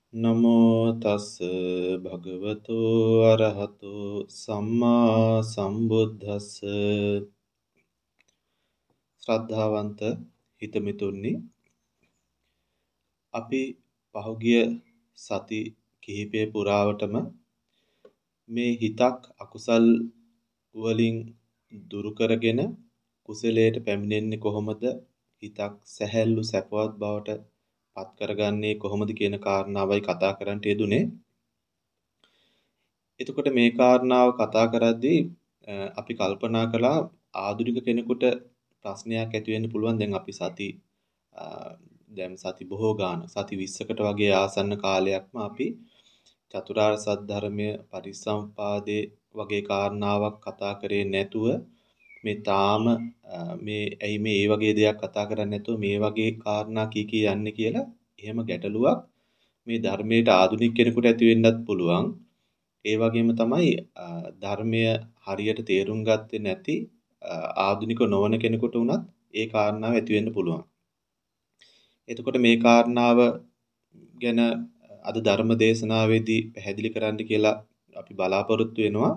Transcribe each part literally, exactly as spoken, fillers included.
නමෝ තස් භගවතු අරහතු සම්මා සම්බුද්දස්ස ශ්‍රද්ධාවන්ත හිතමිතුනි අපි පහුගිය සති කිහිපය පුරාවටම මේ හිතක් අකුසල් වලින් දුරු කරගෙන කුසලයට පැමිණෙන්නේ කොහොමද හිතක් සැහැල්ලු සැපවත් බවට පත් කරගන්නේ කොහොමද කියන කාරණාවයි කතා කරන්නට යෙදුනේ. එතකොට මේ කාරණාව කතා කරද්දී අපි කල්පනා කළා ආධුනික කෙනෙකුට ප්‍රශ්නයක් ඇති වෙන්න පුළුවන්. දැන් අපි සති දැන් සති බොහෝ ගාන සති විස්සකට වගේ ආසන්න කාලයක්ම අපි චතුරාර්ය සත්‍ය ධර්මයේ පරිසම්පාදේ වගේ කාරණාවක් කතා කරේ නැතුව මේ තාම මේ ඇයි මේ ඒ වගේ දෙයක් කතා කරන්නේ නැතුව මේ වගේ කාරණා කී කී යන්නේ කියලා එහෙම ගැටලුවක් මේ ධර්මයට ආධුනික කෙනෙකුට ඇති වෙන්නත් පුළුවන්. ඒ වගේම තමයි ධර්මය හරියට තේරුම් ගත්තේ නැති ආධුනික නොවන කෙනෙකුට උනත් ඒ කාරණාව ඇති වෙන්න පුළුවන්. එතකොට මේ කාරණාව ගැන අද ධර්ම දේශනාවේදී පැහැදිලි කරන්න කියලා අපි බලාපොරොත්තු වෙනවා.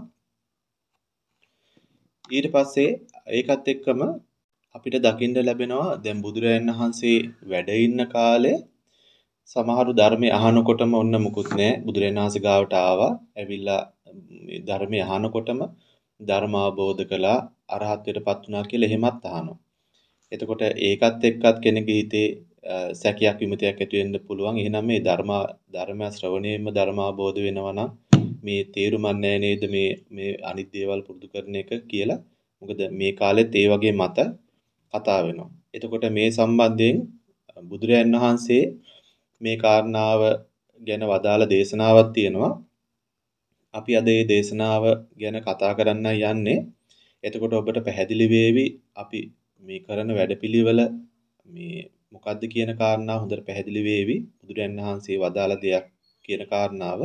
ඊට පස්සේ ඒකත් එක්කම අපිට දකින්න ලැබෙනවා දැන් බුදුරජාණන් වහන්සේ වැඩ ඉන්න කාලේ සමහරු ධර්මයේ අහනකොටම ඔන්න මුකුත් නැහැ. බුදුරජාණන් වහන්සේ ගාවට ආවා. ඇවිල්ලා ධර්මයේ අහනකොටම ධර්ම අවබෝධ කළා, අරහත්ත්වයටපත් වුණා කියලා එහෙමත් අහනවා. එතකොට ඒකත් එක්කත් කෙනෙකුගේ හිතේ සැකයක් විමතියක් ඇති වෙන්න පුළුවන්. එහෙනම් මේ ධර්ම ධර්ම ශ්‍රවණයෙන්ම ධර්ම අවබෝධ වෙනවා නම් මේ තේරුමක් නැහැ නේද මේ මේ අනිත් දේවල් පුරුදු කරන එක කියලා. මොකද මේ කාලෙත් ඒ වගේ මත කතා වෙනවා. එතකොට මේ සම්බන්ධයෙන් බුදුරජාණන් වහන්සේ මේ කාරණාව ගැන වදාළ දේශනාවක් තියෙනවා. අපි අද මේ දේශනාව ගැන කතා කරන්න යන්නේ. එතකොට ඔබට පැහැදිලි වේවි අපි මේ කරන වැඩපිළිවෙල මේ මොකද්ද කියන කාරණාව හොඳට පැහැදිලි වේවි. බුදුරජාණන් වහන්සේ වදාළ දෙයක් කියන කාරණාව.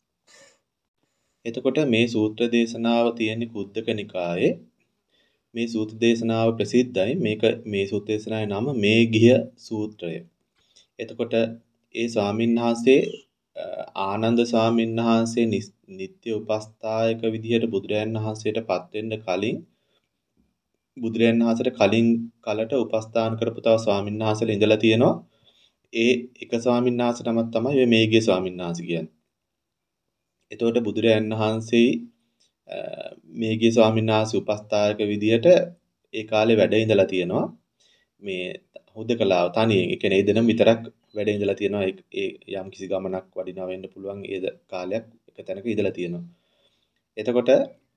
එතකොට මේ සූත්‍ර දේශනාව තියෙන කුද්දක නිකායේ මේ සූත්‍ර දේශනාව ප්‍රසිද්ධයි. මේක මේ සූත්‍ර දේශනාවේ නම මේ ගිය සූත්‍රය. එතකොට ඒ ස්වාමින්වහන්සේ ආනන්ද ස්වාමින්වහන්සේ නිත්‍ය උපස්ථායක විදිහට බුදුරජාණන් වහන්සේටපත් වෙන්න කලින් බුදුරජාණන් වහන්සේට කලින් කලට උපස්ථාන කරපු තව ස්වාමින්වහන්සේලා ඉඳලා තියෙනවා. ඒ එක ස්වාමින්වහන්සේ නමක් තමයි මේ මේගිය ස්වාමින්වහන්සේ කියන්නේ. එතකොට බුදුරජාණන් වහන්සේ මේගිය ස්වාමින්වහන්සේ උපස්ථායක විදිහට ඒ කාලේ වැඩ ඉඳලා තියෙනවා. මේ හුදකලාව තනියෙන් ඒ කියන්නේ ඒ දෙනම විතරක් වැඩ ඉඳලා තියෙනවා. ඒ යම් කිසි ගමනක් වඩිනවා වෙන්න පුළුවන් ඒ කාලයක් එක තැනක ඉඳලා තියෙනවා. එතකොට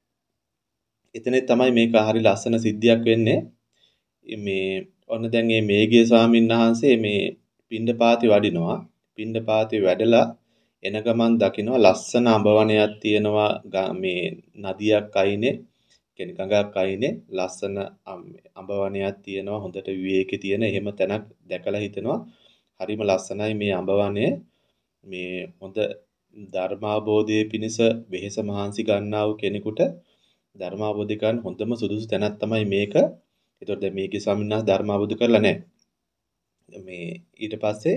එතනේ තමයි මේක හරි ලස්සන සිද්ධියක් වෙන්නේ. මේ ඔන්න දැන් මේ මේගිය ස්වාමීන් වහන්සේ මේ පිණ්ඩපාතේ වඩිනවා. පිණ්ඩපාතේ වැඩලා එන ගමන් දකිනවා ලස්සන අඹවණයක් තියෙනවා මේ නදියක් අයිනේ කියන්නේ ගඟක් අයිනේ ලස්සන අඹවණයක් තියෙනවා හොඳට විවේකී තියෙන එහෙම තැනක් දැකලා හිතෙනවා හරිම ලස්සනයි මේ අඹවණය මේ හොඳ ධර්මාබෝධයේ පිණිස වෙහෙස මහන්සි ගන්නා වූ කෙනෙකුට ධර්මාබෝධ ගන්න හොඳම සුදුසු තැනක් තමයි මේක. ඒතකොට දැන් මේකේ ස්වාමීන් වහන්සේ ධර්මාබෝධ කරලා නැහැ. මේ ඊට පස්සේ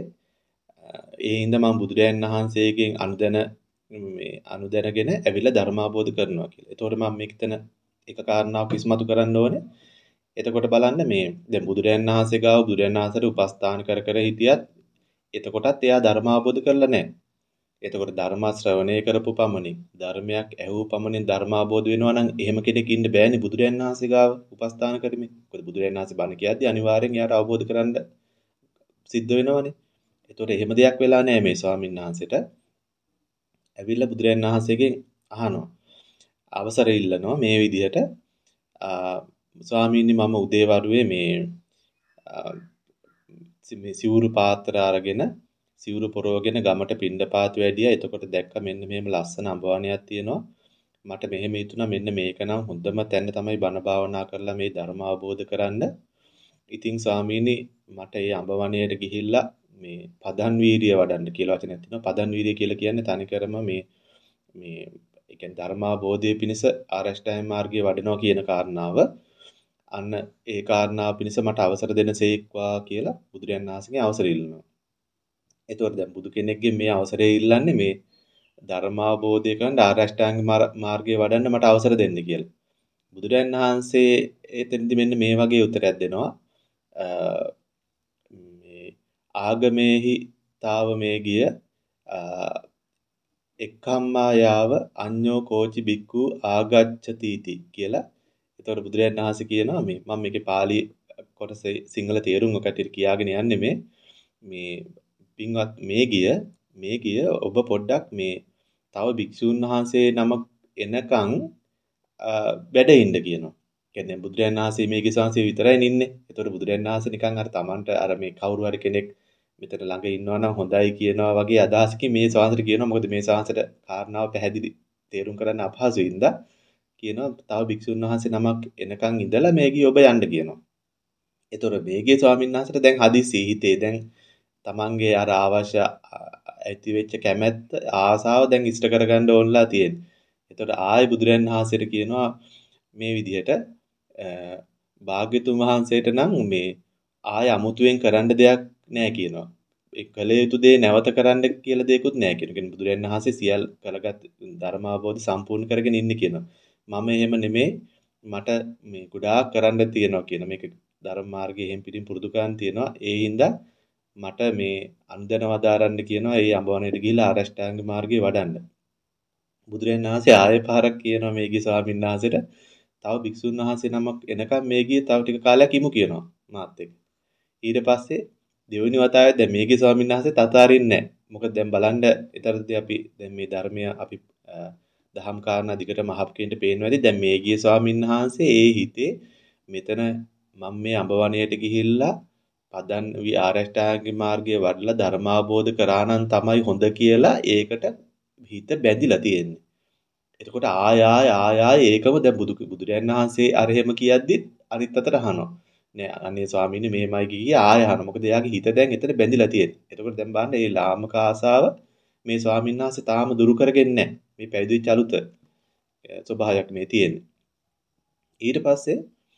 ඒ හින්දා මම බුදුරජාණන් වහන්සේගෙන් අනුදැන මේ අනුදැනගෙන ඇවිල්ලා ධර්මාබෝධ කරනවා කියලා. ඒතකොට මම මේක තන එක කාරණාවක් ඉස්මතු කරන්න ඕනේ. එතකොට බලන්න මේ දැන් බුදුරජාණන් වහන්සේ ගාව බුදුරජාණන් වහන්සේට උපස්ථාන කර කර හිටියත් එතකොටත් එයා ධර්මාබෝධ කරලා නැහැ. එතකොට ධර්ම ශ්‍රවණය කරපු පමණින් ධර්මයක් ඇහූ පමණින් ධර්මාබෝධ වෙනවා නම් එහෙම කෙනෙක් ඉන්න බෑනේ බුදුරජාණන් වහන්සේ ගාව උපස්ථාන කරමින්. මොකද බුදුරජාණන් වහන්සේ බණ කියද්දී අනිවාර්යෙන් එයාට අවබෝධ කරගන්න සිද්ධ වෙනවනේ. එතකොට එහෙම දෙයක් වෙලා නැහැ මේ ස්වාමීන් වහන්සේට. ඇවිල්ලා බුදුරජාණන් වහන්සේගෙන් අහනවා. අවසර ඉල්ලනවා මේ විදිහට ස්වාමීනි මම උදේවරුේ මේ මේ සිවුරු පාත්‍ර අරගෙන සිවුරු පොරවගෙන ගමට පිණ්ඩපාත වැඩියා. එතකොට දැක්ක මෙන්න මෙහෙම ලස්සන අඹවණයක් තියෙනවා. මට මෙහෙම හිතුණා මෙන්න මේක නම් හොඳම තැන තමයි බණ භාවනා කරලා මේ ධර්ම අවබෝධ කරන්න. ඉතින් ස්වාමීනි මට මේ අඹවණයට ගිහිල්ලා මේ පදන් වීරිය වඩන්න කියලා වචනයක් තියෙනවා. පදන් වීරිය කියලා කියන්නේ තනිකරම මේ මේ ඒ කියන්නේ ධර්මාබෝධයේ පිණිස ආරෂ්ඨායම මාර්ගයේ වඩනවා කියන කාරණාව. අන්න ඒ කාරණාව පිණිස මට අවසර දෙන්නසේක්වා කියලා බුදුරජාණන් වහන්සේගෙන් අවසර ඉල්ලනවා. ඒතකොට දැන් බුදු කෙනෙක්ගේ මේ අවසරය ඉල්ලන්නේ මේ ධර්මාබෝධය කරන් ආරෂ්ඨාංග මාර්ගයේ වඩන්න මට අවසර දෙන්න කියලා. බුදුරජාණන් වහන්සේ එතෙන්දි මෙන්න මේ වගේ උත්තරයක් දෙනවා. මේ ආගමේහි තාව මේ ගිය එක්කම්මා යාව අඤ්ඤෝ කෝචි බික්ඛු ආගච්ඡතිති කියලා. ඒතකොට බුදුරජාණන් වහන්සේ කියනවා මේ මම මේකේ පාලි කොටසේ සිංහල තේරුම් ඔකට කියාගෙන යන්නේ මේ මේ පින්වත් මේ ගිය මේ ගිය ඔබ පොඩ්ඩක් මේ තව භික්ෂුන් වහන්සේ නමක් එනකන් වැඩ ඉන්න කියනවා. කියන්නේ බුදුරජාණන් වහන්සේ මේකේ සංසය විතරයි ඉන්නේ. ඒතකොට බුදුරජාණන් වහන්සේ නිකන් අර Tamanට අර මේ කවුරු හරි කෙනෙක් මෙතන ළඟ ඉන්නවා නම් හොඳයි කියනවා වගේ අදහසකින් මේ ශාස්ත්‍රය කියනවා. මොකද මේ ශාස්ත්‍රයට කාරණාව පැහැදිලි තේරුම් කරන්න අපහසුයි ඉඳලා කියනවා තව භික්ෂුන් වහන්සේ නමක් එනකන් ඉඳලා මේකී ඔබ යන්න කියනවා. ඒතකොට මේකේ ස්වාමීන් වහන්සේට දැන් හදිසි හිතේ දැන් Tamanගේ අර අවශ්‍ය ඇති වෙච්ච කැමැත්ත ආසාව දැන් ඉෂ්ට කරගන්න ඕනලා තියෙන්නේ. ඒතකොට ආයි බුදුරයන් වහන්සේට කියනවා මේ විදිහට භාග්‍යතුන් වහන්සේට නම් මේ ආය අමුතුවෙන් කරන්න දෙයක් නැහැ කියනවා. ඒ කළ යුතු දේ නැවත කරන්න කියලා දෙයක්වත් නැහැ කියනවා. කියන්නේ බුදුරයන් වහන්සේ සියල් කළගත් ධර්මාබෝධ සම්පූර්ණ කරගෙන ඉන්නේ කියනවා. මම එහෙම නෙමෙයි මට මේ ගොඩාක් කරන්න තියෙනවා කියන මේක ධර්ම මාර්ගයේ එහෙම් පිටින් පුරුදු කරන් තියෙනවා. ඒ හින්දා මට මේ අන්දන වදාරන්න කියනවා. ඒ අඹවණේට ගිහිල්ලා ආරෂ්ඨාංග මාර්ගේ වඩන්න. බුදුරජාණන් වහන්සේ ආයෙ පාරක් කියනවා මේගී ස්වාමීන් වහන්සේට තව භික්ෂුන් වහන්සේ නමක් එනකම් මේගී තව ටික කාලයක් ඉමු කියනවා මාත් එක්ක. ඊට පස්සේ දෙවෙනි වතාවේ දැන් මේගී ස්වාමීන් වහන්සේ තතරින්නේ නැහැ. මොකද දැන් බලන්න ඊතරදී අපි දැන් මේ ධර්මය අපි දහම් කාරණා දිගටම අහපු කෙනෙක්ට පේනවා ඇති. දැන් මේගී ස්වාමීන් වහන්සේ ඒ හිතේ මෙතන මම මේ අඹවණේට ගිහිල්ලා පදන් වි ආරෂ්ඨාංග මාර්ගයේ වඩලා ධර්මාබෝධ කරා නම් තමයි හොඳ කියලා ඒකට හිත බැඳිලා තියෙන්නේ. එතකොට ආය ආය ආය ආය ඒකම දැන් බුදු බුදුරයන් වහන්සේ අර එහෙම කියද්දි අනිත් අතට අහනවා. නෑ අනේ ස්වාමීනි මෙහෙමයි කිය ආය අහනවා. මොකද එයාගේ හිත දැන් එතන බැඳිලා තියෙන්නේ. එතකොට දැන් බලන්න මේ ලාමක ආසාව මේ ස්වාමීන් වහන්සේ තාම දුරු කරගෙන්නේ නැහැ. මේ පැවිදිච්ච අලුත ස්වභාවයක් මේ තියෙන්නේ. ඊට පස්සේ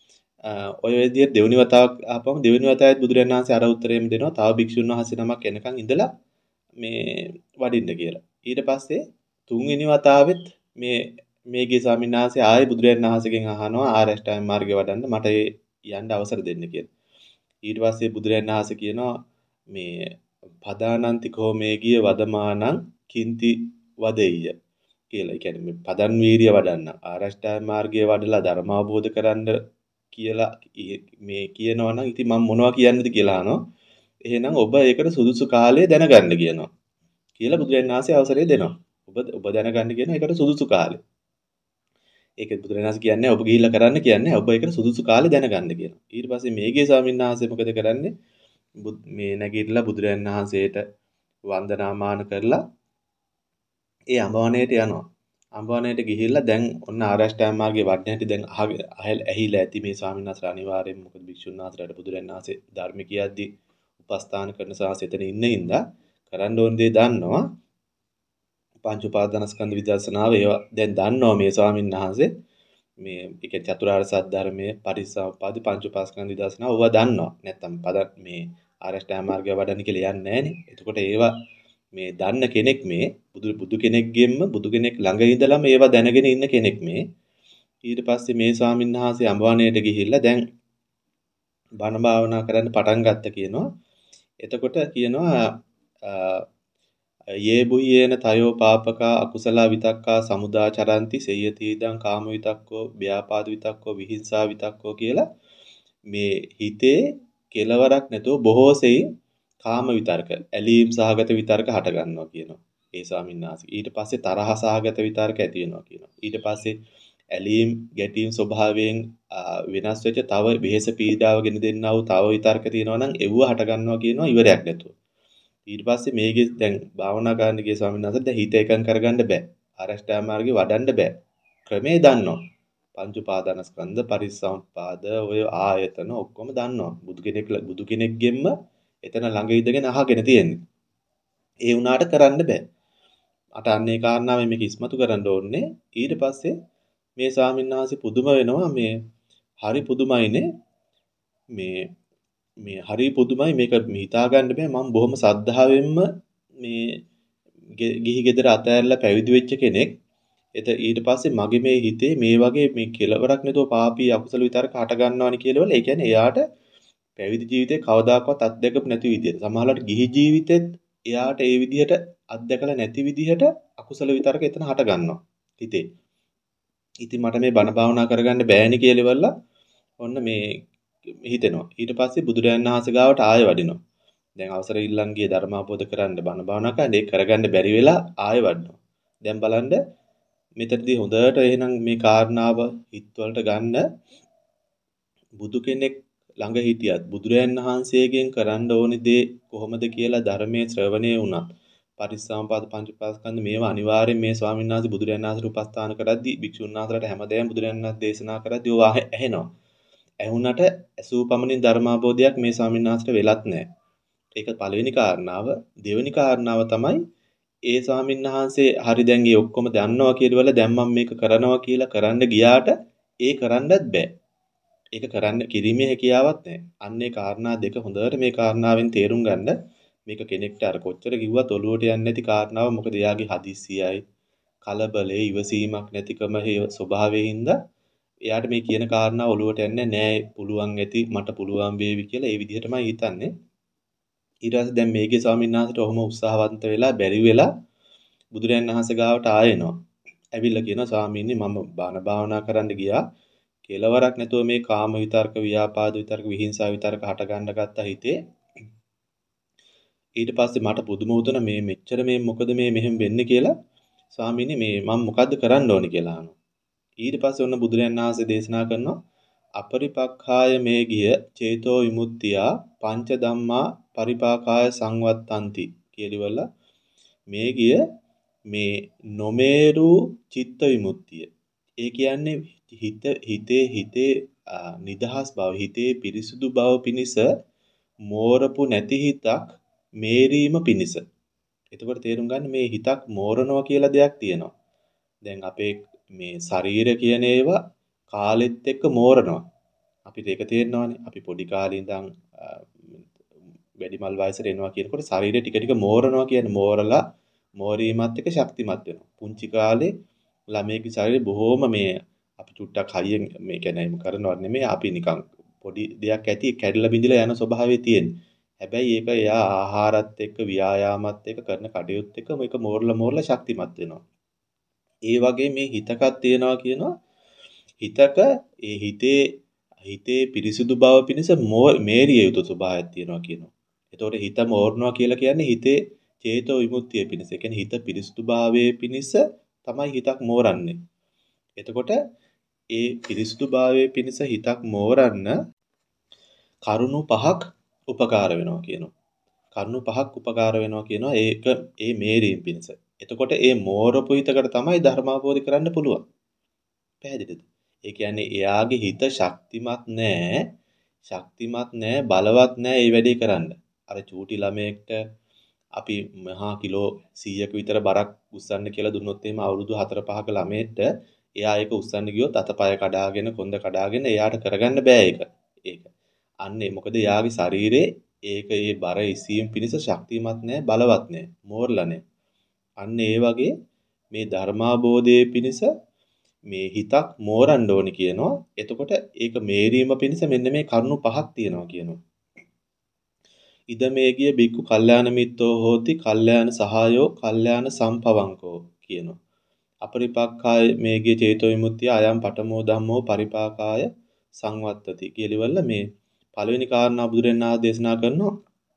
ඔය විදිහට දෙවෙනි වතාවක් ආපම දෙවෙනි වතාවෙත් බුදුරජාණන් වහන්සේ අර උත්තරේම දෙනවා. තව භික්ෂුන් වහන්සේ නමක් එනකන් ඉඳලා මේ වඩින්න කියලා. ඊට පස්සේ තුන්වෙනි වතාවෙත් මේ මේගේ ස්වාමීන් වහන්සේ ආයේ බුදුරජාණන් වහන්සේගෙන් අහනවා ආරෂ්ඨාංග මාර්ගය වඩන්න මට යන්න අවසර දෙන්න කියලා. ඊට පස්සේ බුදුරජාණන් වහන්සේ කියනවා මේ පදානන්තිකෝ මේගිය වදමානං කිංති වදෙය්‍ය කියලා. ඒ කියන්නේ මේ පදන් වීරිය වඩන්න ආරෂ්ඨාංග මාර්ගය වඩලා ධර්ම අවබෝධ කරන්න කියලා මේ කියනවා නම් ඉතින් මම මොනවා කියන්නද කියලා අහනවා. එහෙනම් ඔබ ඒකට සුදුසු කාලය දැනගන්න කියනවා. කියලා බුදුරජාණන් වහන්සේ අවසරය දෙනවා. ඔබ ඔබ දැනගන්න කියන ඒකට සුදුසු කාලය. ඒකත් බුදුරජාණන් වහන්සේ කියන්නේ ඔබ ගිහිල්ලා කරන්න කියන්නේ ඔබ ඒකට සුදුසු කාලය දැනගන්න කියනවා. ඊට පස්සේ මේගේ ස්වාමීන් වහන්සේ මොකද කරන්නේ? මේ නැගිටලා බුදුරජාණන් වහන්සේට වන්දනාමාන කරලා ඒ අඹවණේට යනවා. අඹවණේට ගිහිල්ලා දැන් ඔන්න ආරෂ්ඨාංග මාර්ගයේ වඩන හැටි දැන් ඇහිලා ඇති මේ ස්වාමීන් වහන්සේ අනිවාර්යෙන් මොකද භික්ෂුන් වහන්සේලාට බුදුරජාණන් වහන්සේ ධර්ම කියද්දි උපස්ථාන කරන සාසෙ එතන ඉන්න හින්දා කරන්න ඕන දේ දන්නවා. පංච උපාදානස්කන්ධ විදර්ශනාව ඒවා දැන් දන්නවා මේ ස්වාමීන් වහන්සේ මේ ඒක චතුරාර්ය සත්‍ය ධර්මයේ පටිච්චසමුප්පාද පංච උපාදානස්කන්ධ විදර්ශනාව ඕවා දන්නවා. නැත්තම් පද මේ ආරෂ්ඨාංග මාර්ගය වඩන්න කියලා යන්නේ නැහනේ. එතකොට ඒවා මේ දන්න කෙනෙක් මේ බුදු බුදු කෙනෙක්ගෙන්ම බුදු කෙනෙක් ළඟ ඉඳලම ඒවා දැනගෙන ඉන්න කෙනෙක් මේ. ඊට පස්සේ මේ ස්වාමීන් වහන්සේ අඹවණේට ගිහිල්ලා දැන් බණ භාවනා කරන්න පටන් ගත්ත කියනවා. එතකොට කියනවා යේ බුයේන තයෝ පාපකා අකුසල විතක්කා සමුදාචරಂತಿ සේයති ඉදං කාම විතක්කෝ ව්‍යාපාද විතක්කෝ විහිංසා විතක්කෝ කියලා මේ හිතේ කෙලවරක් නැතුව බොහෝ සෙයින් කාම විතර්ක ඇලීම් සහගත විතර්ක හට ගන්නවා කියනවා ඒ ස්වාමීන් වහන්සේ. ඊට පස්සේ තරහ සහගත විතර්ක ඇති වෙනවා කියනවා. ඊට පස්සේ ඇලීම් ගැටීම් ස්වභාවයෙන් වෙනස් වෙච්ච තව වෙහෙස පීඩාව ගෙන දෙන්නා වූ තව විතර්ක තියෙනවා නම් ඒව හට ගන්නවා කියනවා ඉවරයක් නැතුව. ඊට පස්සේ මේකේ දැන් භාවනා කරන්න ගිය ස්වාමීන් වහන්සේ දැන් හිත එකඟ කරගන්න බෑ. ආරෂ්ඨාංග මාර්ගේ වඩන්න බෑ. ක්‍රමේ දන්නවා. පංච උපාදානස්කන්ධ පරිසම්පාද ඔය ආයතන ඔක්කොම දන්නවා. බුදු කෙනෙක් බුදු කෙනෙක්ගෙන්ම එතන ළඟ ඉඳගෙන අහගෙන තියෙන්නේ. ඒ වුණාට කරන්න බෑ. අට අන්නේ කාරණාවෙන් මේක ඉස්මතු කරන්න ඕනේ. ඊට පස්සේ මේ ස්වාමීන් වහන්සේ පුදුම වෙනවා මේ හරි පුදුමයිනේ මේ මේ හරි පුදුමයි මේක හිතා ගන්න බෑ මම බොහොම සද්ධාවෙන්ම මේ ගිහි ගෙදර අතෑරලා පැවිදි වෙච්ච කෙනෙක්. එත ඊට පස්සේ මගේ මේ හිතේ මේ වගේ මේ කෙලවරක් නැතුව පාපී අකුසල විතරක හට ගන්නවනි කියලා වල ඒ කියන්නේ එයාට පැවිදි ජීවිතේ කවදාකවත් අත්දැකපු නැති විදියට සමහරවිට ගිහි ජීවිතෙත් එයාට ඒ විදියට අත්දැකලා නැති විදියට අකුසල විතරක එතන හට ගන්නවා හිතේ. ඉතින් මට මේ බණ භාවනා කරගන්න බෑනේ කියලා ඉවරලා ඔන්න මේ හිතෙනවා. ඊට පස්සේ බුදුරයන් වහන්සේ ගාවට ආයෙ වඩිනවා. දැන් අවසර ඉල්ලන් ගියේ ධර්ම අවබෝධ කරන්න බණ භාවනා කරන්න ඒක කරගන්න බැරි වෙලා ආයෙ වඩනවා. දැන් බලන්න මෙතනදී හොඳට එහෙනම් මේ කාරණාව හිතවලට ගන්න බුදු කෙනෙක් ළඟ හිටියත් බුදුරයන් වහන්සේගෙන් කරන්න ඕනි දේ කොහොමද කියලා ධර්මයේ ශ්‍රවණය වුණත් පටිච්චසමුප්පාද පංචපාස්කන්ධ මේවා අනිවාර්යෙන් මේ ස්වාමීන් වහන්සේ බුදුරයන් වහන්සේට උපස්ථාන කරද්දී භික්ෂුන් වහන්සේලාට හැමදේම බුදුරයන් වහන්සේ දේශනා කරද්දී ඕවා ඇහෙනවා. ඇහුණට ඇසූ පමණින් ධර්මාබෝධයක් මේ ස්වාමීන් වහන්සේට වෙලත් නැහැ. ඒක පළවෙනි කාරණාව. දෙවෙනි කාරණාව තමයි ඒ ස්වාමීන් වහන්සේ හරි දැන් මේ ඔක්කොම දන්නවා කියලා වල දැන් මම මේක කරනවා කියලා කරන්න ගියාට ඒ කරන්නත් බෑ. ඒක කරන්න කිරීමේ හැකියාවක් නැහැ. අන්නේ කාරණා දෙක හොඳට මේ කාරණාවෙන් තේරුම් ගන්න. මේක කෙනෙක්ට අර කොච්චර කිව්වත් ඔලුවට යන්නේ නැති කාරණාව. මොකද එයාගේ හදිස්සියයි කලබලේ ඉවසීමක් නැතිකම ස්වභාවයෙන් හින්දා එයාට මේ කියන කාරණා ඔලුවට යන්නේ නැහැ. පුළුවන් ඇති මට පුළුවන් වේවි කියලා ඒ විදිහටමයි හිතන්නේ. ඊට පස්සේ දැන් මේකේ ස්වාමීන් වහන්සේට ඔහොම උත්සාහවන්ත වෙලා බැරි වෙලා බුදුරයන් වහන්සේ ගාවට ආයෙනවා. ඇවිල්ලා කියනවා ස්වාමීනි මම බාන භාවනා කරන්න ගියා. කෙලවරක් නැතුව මේ කාම විතර්ක, ව්‍යාපාද විතර්ක, විහිංසාව විතර්ක හට ගන්න ගත්ත හිතේ. ඊට පස්සේ මට පුදුම වුණා මේ මෙච්චර මේ මොකද මේ මෙහෙම වෙන්නේ කියලා. ස්වාමීනි මේ මම මොකද්ද කරන්න ඕනේ කියලා අහනවා. ඊට පස්සේ ඔන්න බුදුරයන් වහන්සේ දේශනා කරනවා අපරිපක්ඛාය මේ ගිය චේතෝ විමුක්තිය පංච ධම්මා පරිපාකාය සංවත්තಂತಿ කියලිවල මේ ගිය මේ නොමේරු චිත්ත විමුක්තිය. ඒ කියන්නේ හිත හිතේ හිතේ නිදහස් බව හිතේ පිරිසුදු බව පිණිස මෝරපු නැති හිතක් මේරීම පිණිස. එතකොට තේරුම් ගන්න මේ හිතක් මෝරනවා කියලා දෙයක් තියෙනවා. දැන් අපේ මේ ශරීර කියන ඒවා කාලෙත් එක්ක මෝරනවා. අපිට ඒක තේරෙනවානේ. අපි පොඩි කාලේ ඉඳන් වැඩිමල් වයසට එනවා කියනකොට ශරීරය ටික ටික මෝරනවා කියන්නේ මෝරලා මෝරීමත් එක්ක ශක්තිමත් වෙනවා. පුංචි කාලේ ළමයිගේ ශරීරය බොහොම මේ අපි චුට්ටක් හයියෙන් මේ කියන්නේ එහෙම කරනවත් නෙමෙයි අපි නිකන් පොඩි දෙයක් ඇති කැඩිලා බිඳිලා යන ස්වභාවය තියෙන්නේ. හැබැයි ඒක එයා ආහාරත් එක්ක ව්‍යායාමත් එක්ක කරන කටයුත්ත එක්ක මේක මෝරලා මෝරලා ශක්තිමත් වෙනවා. ඒ වගේ මේ හිතකක් තියනවා කියනවා. හිතක ඒ හිතේ හිතේ පිරිසුදු බව පිණිස මේරිය යුතු ස්වභාවයක් තියෙනවා කියනවා. එතකොට හිත මෝරනවා කියලා කියන්නේ හිතේ චේතෝ විමුක්තිය පිණිස. ඒ කියන්නේ හිත පිරිසුදු භාවයේ පිණිස තමයි හිතක් මෝරන්නේ. එතකොට ඒ පිරිසුදු භාවයේ පිණිස හිතක් මෝරන්න කරුණු පහක් උපකාර වෙනවා කියනවා. කරුණු පහක් උපකාර වෙනවා කියනවා ඒක ඒ මේරීම් පිණිස. එතකොට ඒ මෝරපු හිතකට තමයි ධර්මාවබෝධ කරන්න පුළුවන්. පැහැදිලිද? ඒ කියන්නේ එයාගේ හිත ශක්තිමත් නැහැ. ශක්තිමත් නැහැ, බලවත් නැහැ මේ වැඩේ කරන්න. අර චූටි ළමයෙක්ට අපි මහා කිලෝ සීයක් විතර බරක් උස්සන්න කියලා දුන්නොත් එහෙම අවුරුදු හතර පහක ළමයෙක්ට එයා ඒක උස්සන්න ගියොත් අතපය කඩාගෙන කොන්ද කඩාගෙන එයාට කරගන්න බෑ ඒක. ඒක. අන්නේ මොකද එයාගේ ශරීරේ ඒක ඒ බර ඉසීම් පිණිස ශක්තිමත් නැහැ, බලවත් නැහැ, මෝරලා නැහැ. අන්න ඒ වගේ මේ ධර්මාබෝධයේ පිණිස මේ හිතක් මෝරන්න ඕනි කියනවා. එතකොට ඒක මේරීම පිණිස මෙන්න මේ කරුණු පහක් තියෙනවා කියනවා. ඉද මේගිය බික්කු කල්යාණ මිත්තෝ හෝති කල්යාණ සහායෝ කල්යාණ සම්පවංකෝ කියනවා. අපරිපක්ඛාය මේගිය චේතෝ විමුක්තිය අයම් පඨමෝ ධම්මෝ පරිපාකාය සංවත්තති කියලිවල මේ පළවෙනි කාරණා බුදුරණන් ආ දේශනා කරනවා.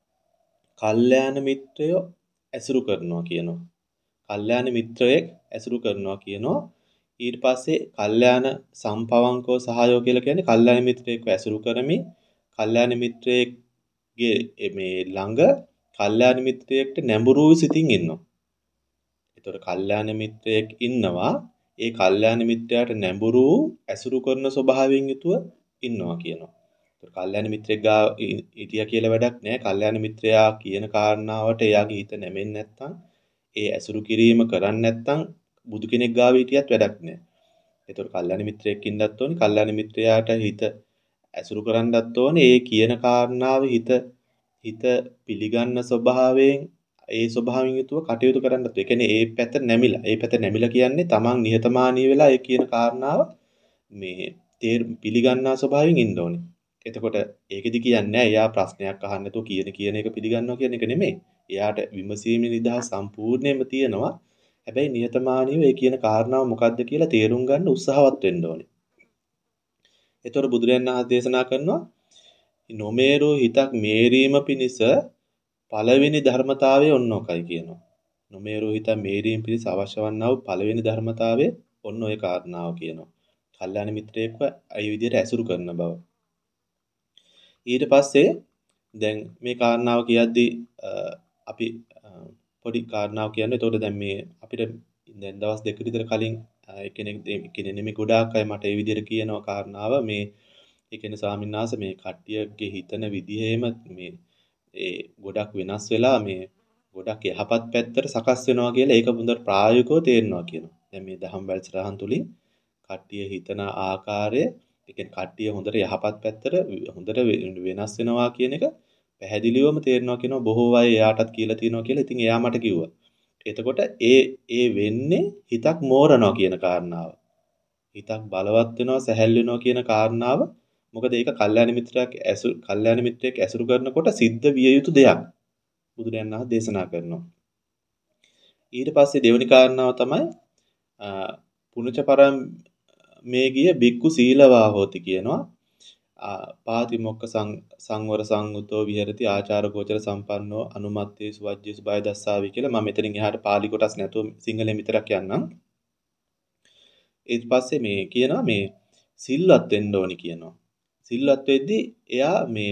කල්යාණ මිත්‍රයෝ ඇසුරු කරනවා කියනවා. කල්යාණ මිත්‍රයෙක් ඇසුරු කරනවා කියනවා. ඊට පස්සේ කල්යාණ සම්පවංකෝ සහායෝ කියලා කියන්නේ කල්යාණ මිත්‍රයෙක්ව ඇසුරු කරමින් කල්යාණ මිත්‍රයෙක්ගේ මේ ළඟ කල්යාණ මිත්‍රයෙක්ට නැඹුරු සිතින් ඉන්නවා. ඒතකොට කල්යාණ මිත්‍රයෙක් ඉන්නවා. ඒ කල්යාණ මිත්‍රයාට නැඹුරු ඇසුරු කරන ස්වභාවයෙන් යුතුව ඉන්නවා කියනවා. ඒතකොට කල්යාණ මිත්‍රයෙක් ගා හිටියා කියලා වැඩක් නැහැ. කල්යාණ මිත්‍රයා කියන කාරණාවට එයාගේ හිත නැමෙන්නේ නැත්නම් ඒ ඇසුරු කිරීම කරන්නේ නැත්නම් බුදු කෙනෙක් ගාව හිටියත් වැඩක් නැහැ. ඒතකොට කල්යාණ මිත්‍රයෙක් ඉන්නත් ඕනි. කල්යාණ මිත්‍රයාට හිත ඇසුරු කරන්නත් ඕනේ ඒ කියන කාරණාව හිත හිත පිළිගන්න ස්වභාවයෙන් ඒ ස්වභාවයෙන් යුතුව කටයුතු කරන්නත්. ඒ කියන්නේ ඒ පැත්ත නැමිලා. ඒ පැත්ත නැමිලා කියන්නේ තමන් නිහතමානී වෙලා ඒ කියන කාරණාව මේ තේර පිළිගන්නා ස්වභාවයෙන් ඉන්න ඕනේ. එතකොට ඒකෙදි කියන්නේ එයා ප්‍රශ්නයක් අහන්න නැතුව කියන කියන එක පිළිගන්නවා කියන එක නෙමෙයි. එයාට විමසීමේ නිදහස සම්පූර්ණයෙන්ම තියෙනවා. හැබැයි නිහතමානීව ඒ කියන කාරණාව මොකක්ද කියලා තේරුම් ගන්න උත්සාහවත් වෙන්න ඕනේ. එතකොට බුදුරයන් වහන්සේ දේශනා කරනවා නොමේරු හිතක් මේරීම පිණිස පළවෙනි ධර්මතාවය ඔන්නෝකයි කියනවා. නොමේරු හිත මේරීම පිණිස අවශ්‍ය වන්නා වූ පළවෙනි ධර්මතාවය ඔන්න ඔය කාරණාව කියනවා. කල්යාණ මිත්‍රයෙක්ව අයි විදියට ඇසුරු කරන බව. ඊට පස්සේ දැන් මේ කාරණාව කියද්දී අපි පොඩි කාරණාවක් කියන්නේ. එතකොට දැන් මේ අපිට දැන් දවස් දෙක විතර කලින් කෙනෙක් කෙනෙක් නෙමෙයි ගොඩාක් අය මට ඒ විදියට කියනවා කාරණාව මේ ඒ කියන්නේ ස්වාමීන් වහන්සේ මේ කට්ටියගේ හිතන විදිහේම මේ ඒ ගොඩක් වෙනස් වෙලා මේ ගොඩක් යහපත් පැත්තට සකස් වෙනවා කියලා ඒක හොඳට ප්‍රායෝගිකව තේරෙනවා කියනවා. දැන් මේ දහම් වැඩසටහන් තුලින් කට්ටිය හිතන ආකාරය ඒ කියන්නේ කට්ටිය හොඳට යහපත් පැත්තට හොඳට වෙනස් වෙනවා කියන එක පැහැදිලිවම තේරෙනවා කියනවා. බොහෝ අය එයාටත් කියලා තියෙනවා කියලා. ඉතින් එයා මට කිව්වා. එතකොට ඒ ඒ වෙන්නේ හිතක් මෝරනවා කියන කාරණාව. හිතක් බලවත් වෙනවා, සැහැල්ලු වෙනවා කියන කාරණාව. මොකද ඒක කල්යාණ මිත්‍රයෙක් ඇසුරු කල්යාණ මිත්‍රයෙක් ඇසුරු කරනකොට සිද්ධ විය යුතු දෙයක්. බුදුරයන් වහන්සේ දේශනා කරනවා. ඊට පස්සේ දෙවෙනි කාරණාව තමයි පුණජ පරම් මේ ගිය බික්කු සීලවා හෝති කියනවා. පාතිමොක්ක සංවර සංගුතෝ විහෙරති ආචාර ගෝචර සම්පන්නෝ අනුමත්තේ සුවජ්ජේසු බය දස්සාවි කියලා මම මෙතනින් එහාට පාලි කොටස් නැතුව සිංහලෙන් විතරක් යන්නම්. ඊට පස්සේ මේ කියනවා මේ සිල්වත් වෙන්න ඕනි කියනවා. සිල්වත් වෙද්දී එයා මේ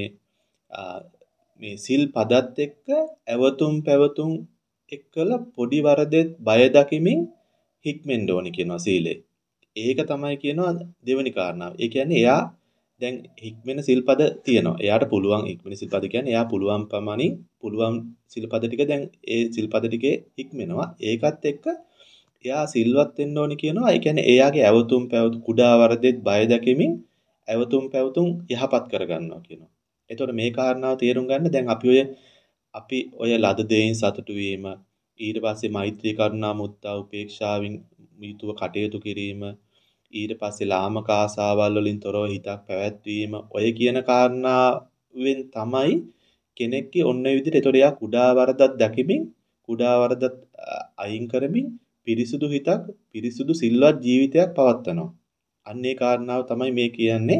මේ සිල් පදත් එක්ක ඇවතුම් පැවතුම් එක්කලා පොඩි වරදෙත් බය දකිමින් හික්මෙන්න ඕනි කියනවා සීලේ. ඒක තමයි කියනවා දෙවෙනි කාරණාව. ඒ කියන්නේ එයා දැන් හික්මෙන සිල්පද තියෙනවා. එයාට පුළුවන් හික්මෙන සිල්පද කියන්නේ එයා පුළුවන් පමණින් පුළුවන් සිල්පද ටික දැන් ඒ සිල්පද ටිකේ හික්මෙනවා. ඒකත් එක්ක එයා සිල්වත් වෙන්න ඕනි කියනවා. ඒ කියන්නේ එයාගේ ඇවතුම් පැවතුම් කුඩා වරදෙත් බය දැකීමෙන් ඇවතුම් පැවතුම් යහපත් කරගන්නවා කියනවා. එතකොට මේ කාරණාව තේරුම් ගන්න දැන් අපි ඔය අපි ඔය ලද දෙයින් සතුටු වීම ඊට පස්සේ මෛත්‍රී කරුණා මුත්තා උපේක්ෂාවෙන් යුතුව කටයුතු කිරීම ඊට පස්සේ ලාමක ආසාවල් වලින් තොරව හිතක් පැවැත්වීම ඔය කියන කාරණාවෙන් තමයි කෙනෙක්ගේ ඔන්න ඔය විදිහට එතකොට එයා කුඩා වරදක් දැකීමෙන් කුඩා වරදක් අයින් කරමින් පිරිසුදු හිතක් පිරිසුදු සිල්වත් ජීවිතයක් පවත්වනවා. අන්න ඒ කාරණාව තමයි මේ කියන්නේ.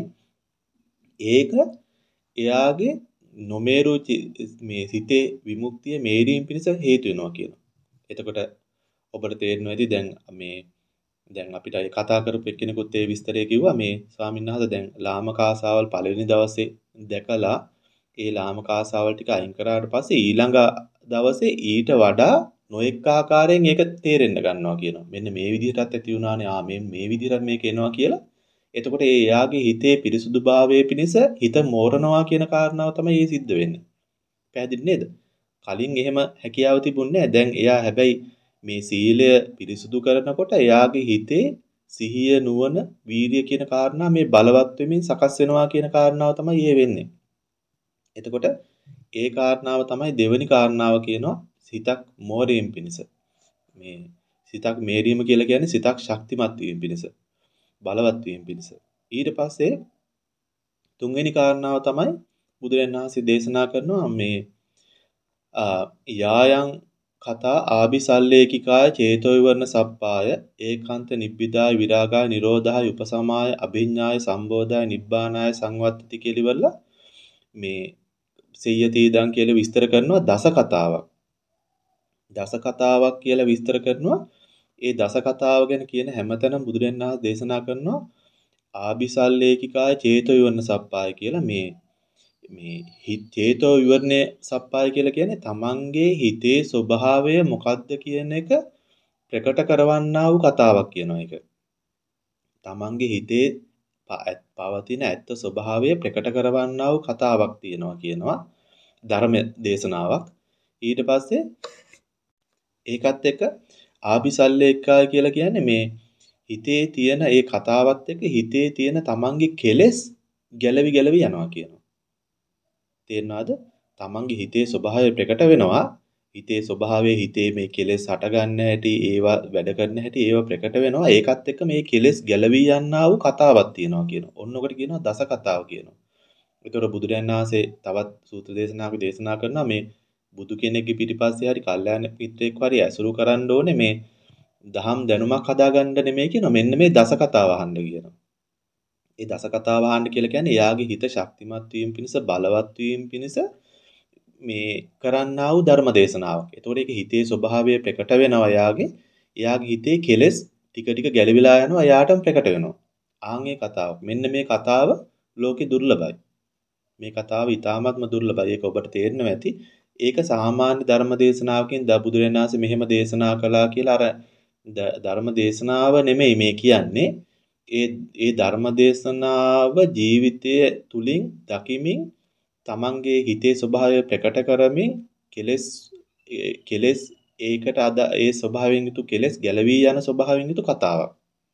ඒක එයාගේ නොමේරු මේ සිතේ විමුක්තිය මේරීම් පිණිස හේතු වෙනවා කියනවා. එතකොට ඔබට තේරෙනවා ඇති දැන් මේ දැන් අපිට අය කතා කරපු එක්කෙනෙකුත් ඒ විස්තරය කිව්වා මේ ස්වාමීන් වහන්සේ දැන් ලාමක ආසාවල් පළවෙනි දවසේ දැකලා ඒ ලාමක ආසාවල් ටික අයින් කරාට පස්සේ ඊළඟ දවසේ ඊට වඩා නොඑක ආකාරයෙන් ඒක තේරෙන්න ගන්නවා කියනවා. මෙන්න මේ විදිහටත් ඇති වුණානේ. ආ මේ මේ විදිහට මේක එනවා කියලා. එතකොට ඒ එයාගේ හිතේ පිරිසුදුභාවයේ පිණිස හිත මෝරනවා කියන කාරණාව තමයි ඒ සිද්ධ වෙන්නේ. පැහැදිලි නේද? කලින් එහෙම හැකියාව තිබුණේ නැහැ. දැන් එයා හැබැයි මේ සීලය පිරිසුදු කරනකොට එයාගේ හිතේ සිහිය නුවණ වීරිය කියන කාරණා මේ බලවත් වෙමින් සකස් වෙනවා කියන කාරණාව තමයි ඒ වෙන්නේ. එතකොට ඒ කාරණාව තමයි දෙවෙනි කාරණාව කියනවා සිතක් මෝරීම් පිණිස. මේ සිතක් මේරීම කියලා කියන්නේ සිතක් ශක්තිමත් වීම පිණිස. බලවත් වීම පිණිස. ඊට පස්සේ තුන්වෙනි කාරණාව තමයි බුදුරජාණන් වහන්සේ දේශනා කරනවා මේ යායන් කතා ආபிසල්ලේකිකාය චේතෝ විවරණ සප්පාය ඒකාන්ත නිබ්බිදාය විරාගාය නිරෝධාය උපසමාය අභිඥාය සම්බෝධාය නිබ්බානාය සංවත්තති කියලා ඉවරලා මේ සෙය්‍යතීදං කියලා විස්තර කරනවා දස කතාවක්. දස කතාවක් කියලා විස්තර කරනවා. ඒ දස කතාව ගැන කියන හැමතැනම බුදුරජාණන් වහන්සේ දේශනා කරනවා ආபிසල්ලේකිකාය චේතෝ විවරණ සප්පාය කියලා මේ මේ චේතෝ විවරණේ සප්පාය කියලා කියන්නේ තමන්ගේ හිතේ ස්වභාවය මොකක්ද කියන එක ප්‍රකට කරවන්නා වූ කතාවක් කියනවා ඒක. තමන්ගේ හිතේ පවතින ඇත්ත ස්වභාවය ප්‍රකට කරවන්නා වූ කතාවක් තියෙනවා කියනවා. ධර්ම දේශනාවක්. ඊට පස්සේ ඒකත් එක්ක ආபிසල්ලේකාය කියලා කියන්නේ මේ හිතේ තියෙන ඒ කතාවත් එක්ක හිතේ තියෙන තමන්ගේ කෙලෙස් ගැලවි ගැලවි යනවා කියනවා. තේරෙනවද? තමන්ගේ හිතේ ස්වභාවය ප්‍රකට වෙනවා. හිතේ ස්වභාවයේ හිතේ මේ කෙලෙස් හටගන්න හැටි, ඒවා වැඩ කරන හැටි, ඒවා ප්‍රකට වෙනවා. ඒකත් එක්ක මේ කෙලෙස් ගැලවි යන්නා වූ කතාවක් තියෙනවා කියනවා. ඔන්න ඔකට කියනවා දස කතාව කියනවා. ඒතකොට බුදුරජාණන් වහන්සේ තවත් සූත්‍ර දේශනාවක දේශනා කරනවා මේ බුදු කෙනෙක්ගේ පිටිපස්සේ හරි කල්යාණ මිත්‍රෙක් හරි ඇසුරු කරන්න ඕනේ මේ දහම් දැනුමක් හදාගන්න නෙමෙයි කියනවා. මෙන්න මේ දස කතාව අහන්න කියනවා. ඒ දස කතාව අහන්න කියලා කියන්නේ එයාගේ හිත ශක්තිමත් වීම පිණිස බලවත් වීම පිණිස මේ කරන්නා වූ ධර්ම දේශනාවක්. ඒතකොට ඒක හිතේ ස්වභාවය ප්‍රකට වෙනවා එයාගේ. එයාගේ හිතේ කෙලෙස් ටික ටික ගැලවිලා යනවා එයාටම ප්‍රකට වෙනවා. ආන් ඒ කතාව. මෙන්න මේ කතාව ලෝකේ දුර්ලභයි. මේ කතාව ඉතාමත්ම දුර්ලභයි. ඒක ඔබට තේරෙනවා ඇති. ඒක සාමාන්‍ය ධර්ම දේශනාවකින් බුදුරජාණන් වහන්සේ මෙහෙම දේශනා කළා කියලා අර ධර්ම දේශනාව නෙමෙයි මේ කියන්නේ. ඒ ඒ ධර්ම දේශනාව ජීවිතයේ තුලින් දකිමින් තමන්ගේ හිතේ ස්වභාවය ප්‍රකට කරමින් කෙලෙස් කෙලෙස් ඒකට අද ඒ ස්වභාවයෙන් යුතු කෙලෙස් ගැලවී යන ස්වභාවයෙන් යුතු කතාවක්.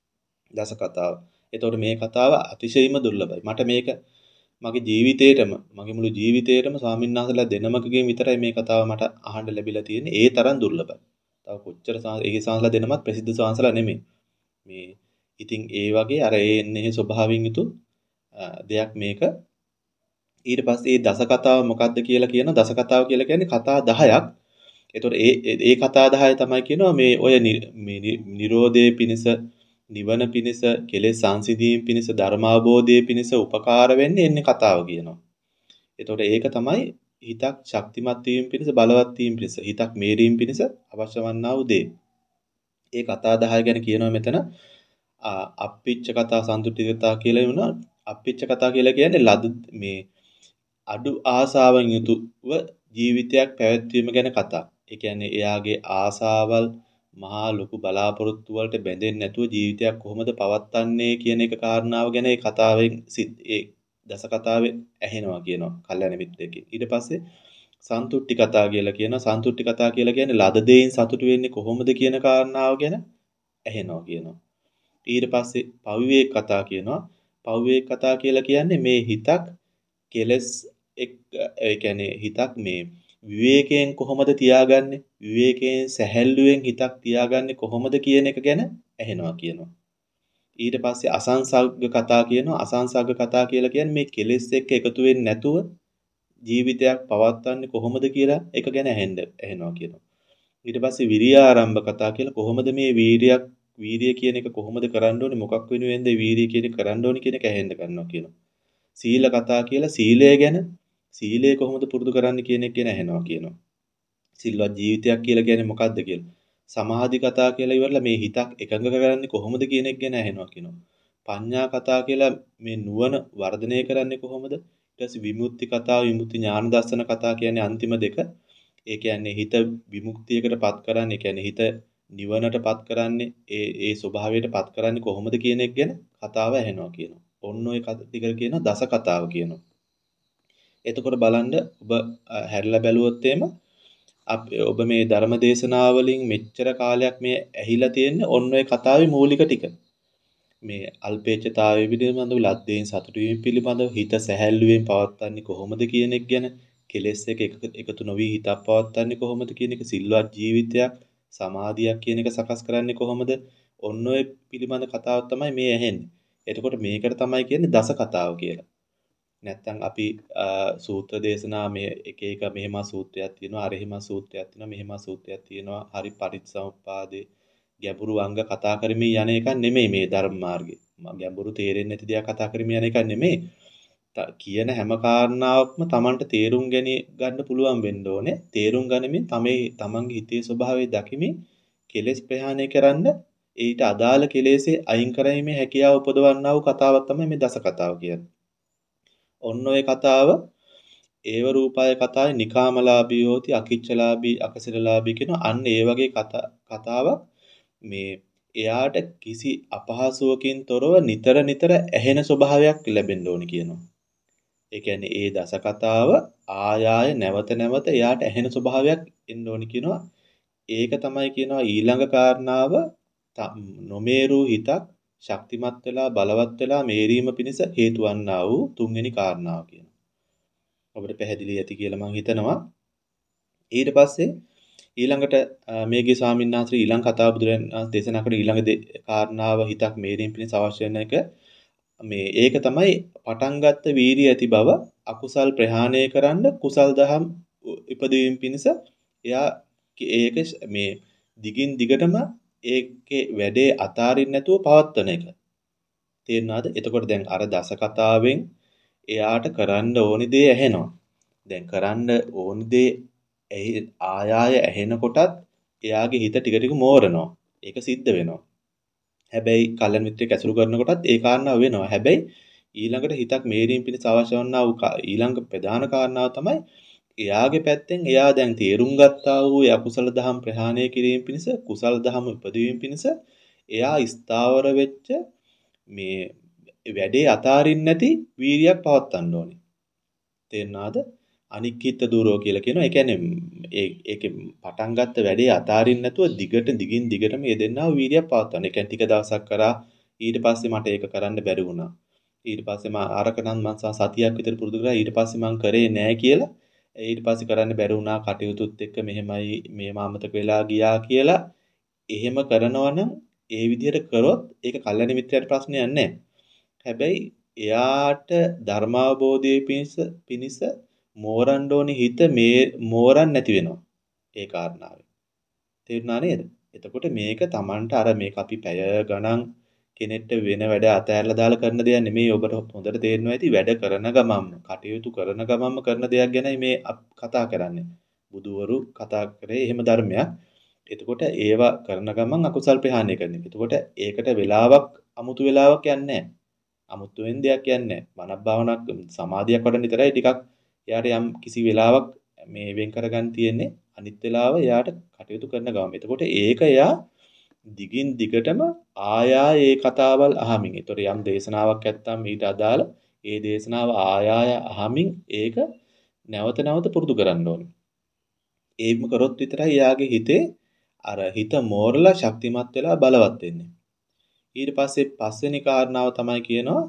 දස කතාව. ඒතකොට මේ කතාව අතිශයින්ම දුර්ලභයි. මට මේක මගේ ජීවිතේටම මගේ මුළු ජීවිතේටම ස්වාමීන් වහන්සේලා දෙනමකගෙන් විතරයි මේ කතාව මට අහන්න ලැබිලා තියෙන්නේ. ඒ තරම් දුර්ලභයි. තව කොච්චර ඒ සංසලා දෙනමත් ප්‍රසිද්ධ සංසලා නෙමෙයි. මේ ඉතින් ඒ වගේ අර ඒ එන්නේ ස්වභාවයෙන් යුතු දෙයක් මේක. ඊට පස්සේ මේ දස කතාව මොකක්ද කියලා කියන දස කතාව කියලා කියන්නේ කතා දහයක්. ඒතකොට ඒ ඒ කතා දහය තමයි කියනවා මේ ඔය මේ නිරෝධයේ පිණිස නිවන පිණිස කෙලෙස් සංසිඳීම පිණිස ධර්මාබෝධයේ පිණිස උපකාර වෙන්නේ එන්නේ කතාව කියනවා. ඒතකොට ඒක තමයි හිතක් ශක්තිමත් වීම පිණිස බලවත් වීම පිණිස හිතක් මේරීම පිණිස අවශ්‍ය වන්නා වූ දේ. ඒ කතා දහය ගැන කියනවා මෙතන අප්පිච්ච කතා සන්තුට්ඨි කතා කියලා වෙනවා. අප්පිච්ච කතා කියලා කියන්නේ ලද මේ අඩු ආසාවෙන් යුතුව ජීවිතයක් පැවැත්වීම ගැන කතා. ඒ කියන්නේ එයාගේ ආසාවල් මහා ලොකු බලාපොරොත්තු වලට බැඳෙන්නේ නැතුව ජීවිතයක් කොහොමද පවත්වන්නේ කියන එක කාරණාව ගැන ඒ කතාවෙන් ඒ දස කතාවේ ඇහෙනවා කියනවා කල්යනා මිත්‍රයෙක්ගෙන්. ඊට පස්සේ සන්තුට්ටි කතා කියලා කියනවා. සන්තුට්ටි කතා කියලා කියන්නේ ලද දෙයින් සතුටු වෙන්නේ කොහොමද කියන කාරණාව ගැන ඇහෙනවා කියනවා. ඊට පස්සේ පවිවේක කතා කියනවා. පවිවේක කතා කියලා කියන්නේ මේ හිතක් කෙලස් එක් ඒ කියන්නේ හිතක් මේ විවේකයෙන් කොහොමද තියාගන්නේ? විවේකයෙන් සැහැල්ලුවෙන් හිතක් තියාගන්නේ කොහොමද කියන එක ගැන ඇහෙනවා කියනවා. ඊට පස්සේ අසංසග්ග කතා කියනවා. අසංසග්ග කතා කියලා කියන්නේ මේ කෙලෙස් එක්ක එකතු වෙන්නේ නැතුව ජීවිතයක් පවත්වන්නේ කොහොමද කියලා එක ගැන ඇහෙන්න ඇහෙනවා කියනවා. ඊට පස්සේ විරියාරම්භ කතා කියලා කොහොමද මේ වීරියක් වීරිය කියන එක කොහොමද කරන්න ඕනේ? මොකක් වෙනුවෙන්ද වීරිය කියන එක කරන්න ඕනේ කියන එක ඇහෙන්න ගන්නවා කියනවා. සීල කතා කියලා සීලය ගැන සීලය කොහොමද පුරුදු කරන්න කියන එක ගැන ඇහෙනවා කියනවා. සිල්වත් ජීවිතයක් කියලා කියන්නේ මොකක්ද කියලා. සමාධි කතා කියලා ඉවරලා මේ හිතක් එකඟ කරගන්නේ කොහොමද කියන එක ගැන ඇහෙනවා කියනවා. පඤ්ඤා කතා කියලා මේ නුවණ වර්ධනය කරන්නේ කොහොමද? ඊට පස්සේ විමුක්ති කතා, විමුක්ති ඥාන දර්ශන කතා කියන්නේ අන්තිම දෙක. ඒ කියන්නේ හිත විමුක්තියකටපත් කරන්නේ, ඒ කියන්නේ හිත නිවනටපත් කරන්නේ, ඒ ඒ ස්වභාවයටපත් කරන්නේ කොහොමද කියන එක ගැන කතාව ඇහෙනවා කියනවා. ඔන්න ඔය ටික කියනවා දස කතාව කියනවා. එතකොට බලන්න ඔබ හැරිලා බැලුවොත් එimhe ඔබ මේ ධර්ම දේශනාවලින් මෙච්චර කාලයක් මේ ඇහිලා තියෙන්නේ ඔන්න ඔය කතාවේ මූලික ටික. මේ අල්පේච්ඡතාවය පිළිබඳව, ලද්දේන් සතුටු වීම පිළිබඳව, හිත සැහැල්ලුවෙන් පවත්වන්නේ කොහොමද කියන එක ගැන, කෙලෙස් එක එකතු නොවි හිතක් පවත්වන්නේ කොහොමද කියන එක, සිල්වත් ජීවිතයක්, සමාධියක් කියන එක සකස් කරන්නේ කොහොමද? ඔන්න ඔය පිළිබඳ කතාවක් තමයි මේ ඇහෙන්නේ. එතකොට මේකට තමයි කියන්නේ දස කතාව කියලා. නැත්තම් අපි සූත්‍ර දේශනා මේ එක එක මෙහෙම සූත්‍රයක් තියෙනවා, අර එහෙම සූත්‍රයක් තියෙනවා, මෙහෙම සූත්‍රයක් තියෙනවා, හරි පටිච්චසමුප්පාදේ ගැඹුරු අංග කතා කරමින් යන එක නෙමෙයි මේ ධර්ම මාර්ගය. ගැඹුරු තේරෙන්නේ නැති දේවල් කතා කරමින් යන එක නෙමෙයි. කියන හැම කාරණාවක්ම Tamanට තේරුම් ගන්න පුළුවන් වෙන්න ඕනේ. තේරුම් ගනිමින් තමයි Tamanගේ හිතේ ස්වභාවය දකිමින් කෙලෙස් ප්‍රහාණය කරන්න ඊට අදාළ කෙලෙස්ේ අයින් කරීමේ හැකියාව උපදවන්නා වූ කතාවක් තමයි මේ දස කතාව කියන්නේ. ඔන්න ඔය කතාව ඒව රූපාය කතාවේ නිකාමලාභී හෝති අකිච්චලාභී අකසිරලාභී කියන අන්න ඒ වගේ කතා කතාවක් මේ එයාට කිසි අපහසුවකින් තොරව නිතර නිතර ඇහෙන ස්වභාවයක් ලැබෙන්න ඕනි කියනවා. ඒ කියන්නේ ඒ දස කතාව ආයාය නැවත නැවත එයාට ඇහෙන ස්වභාවයක් එන්න ඕනි කියනවා. ඒක තමයි කියනවා ඊළඟ කාරණාව නොමේරු හිතක් ශක්තිමත් වෙලා බලවත් වෙලා මේරීම පිණිස හේතු වන්නා වූ තුන්වෙනි කාරණාව කියනවා. ඔබට පැහැදිලි ඇති කියලා මම හිතනවා. ඊට පස්සේ ඊළඟට මේගේ ස්වාමීන් වහන්සේ ඊළඟ කතාව බුදුරන් වහන්සේ දේශනා කරන ඊළඟ කාරණාව හිතක් මේරීම පිණිස අවශ්‍ය වෙන එක මේ ඒක තමයි පටන් ගත්ත වීරිය ඇති බව අකුසල් ප්‍රහාණය කරන්න කුසල් දහම් ඉපදවීම පිණිස එයා ඒක මේ දිගින් දිගටම ඒකේ වැඩේ අතාරින්න නැතුව පවත්වන එක. තේරුණාද? එතකොට දැන් අර දස කතාවෙන් එයාට කරන්න ඕනි දේ ඇහෙනවා. දැන් කරන්න ඕනි දේ ආයාය ඇහෙනකොටත් එයාගේ හිත ටික ටික මෝරනවා. ඒක සිද්ධ වෙනවා. හැබැයි කල්යන මිත්‍රයෙක් ඇසුරු කරනකොටත් ඒ කාරණාව වෙනවා. හැබැයි ඊළඟට හිතක් මේරීම් පිණිස අවශ්‍ය වන්නා වූ ඊළඟ ප්‍රධාන කාරණාව තමයි එයාගේ පැත්තෙන් එයා දැන් තේරුම් ගත්තා වූ අකුසල දහම් ප්‍රහාණය කිරීම පිණිස කුසල දහම් උපදවීම පිණිස එයා ස්ථාවර වෙච්ච මේ වැඩේ අතාරින්න නැති වීරියක් පවත්වන්න ඕනේ. තේරුණාද? අනික්කිත දූරෝ කියලා කියනවා. ඒ කියන්නේ ඒ ඒකේ පටන් ගත්ත වැඩේ අතාරින්න නැතුව දිගට දිගින් දිගටම යෙදෙන්නා වූ වීරියක් පවත්වන්න. ඒ කියන්නේ ටික දවසක් කරා ඊට පස්සේ මට ඒක කරන්න බැරි වුණා. ඊට පස්සේ මම අරක නම් මම සතියක් විතර පුරුදු කරා ඊට පස්සේ මම කරේ නෑ කියලා ඊට පස්සේ කරන්න බැරි වුණා කටයුතුත් එක්ක මෙහෙමයි මේව අමතක වෙලා ගියා කියලා එහෙම කරනවා නම් ඒ විදිහට කරොත් ඒක කල්යනා මිත්‍රයාට ප්‍රශ්නයක් නෑ. හැබැයි එයාට ධර්මාවබෝධයේ පිණිස පිණිස මෝරන්න ඕනි හිත මේ මෝරන්න නැති වෙනවා. ඒ කාරණාවෙන්. තේරුණා නේද? එතකොට මේක Tamanට අර මේක අපි පැය ගණන් කෙනෙක්ට වෙන වැඩ අතහැරලා දාලා කරන දෙයක් නෙමෙයි. ඔබට හොඳට තේරෙනවා ඇති වැඩ කරන ගමන්ම කටයුතු කරන ගමන්ම කරන දෙයක් ගැනයි මේ කතා කරන්නේ. බුදුවරු කතා කරේ එහෙම ධර්මයක්. එතකොට ඒවා කරන ගමන් අකුසල් ප්‍රහාණය කරන එක. එතකොට ඒකට වෙලාවක් අමුතු වෙලාවක් යන්නේ නැහැ. අමුතු වෙන දෙයක් යන්නේ නැහැ. මනක් භාවනාවක් සමාධියක් වඩන විතරයි ටිකක් එයාට යම් කිසි වෙලාවක් මේ වෙන් කරගන්න තියෙන්නේ. අනිත් වෙලාව එයාට කටයුතු කරන ගමන්. එතකොට ඒක එයා දිගින් දිගටම ආයා ඒ කතාවල් අහමින්. ඒතොර යම් දේශනාවක් නැත්තම් ඊට අදාළ ඒ දේශනාව ආයාය අහමින් ඒක නැවත නැවත පුරුදු කරන්න ඕනේ. ඒකම කරොත් විතරයි යාගේ හිතේ අර හිත මෝරලා ශක්තිමත් වෙලා බලවත් වෙන්නේ. ඊට පස්සේ පස්වෙනි කාරණාව තමයි කියනවා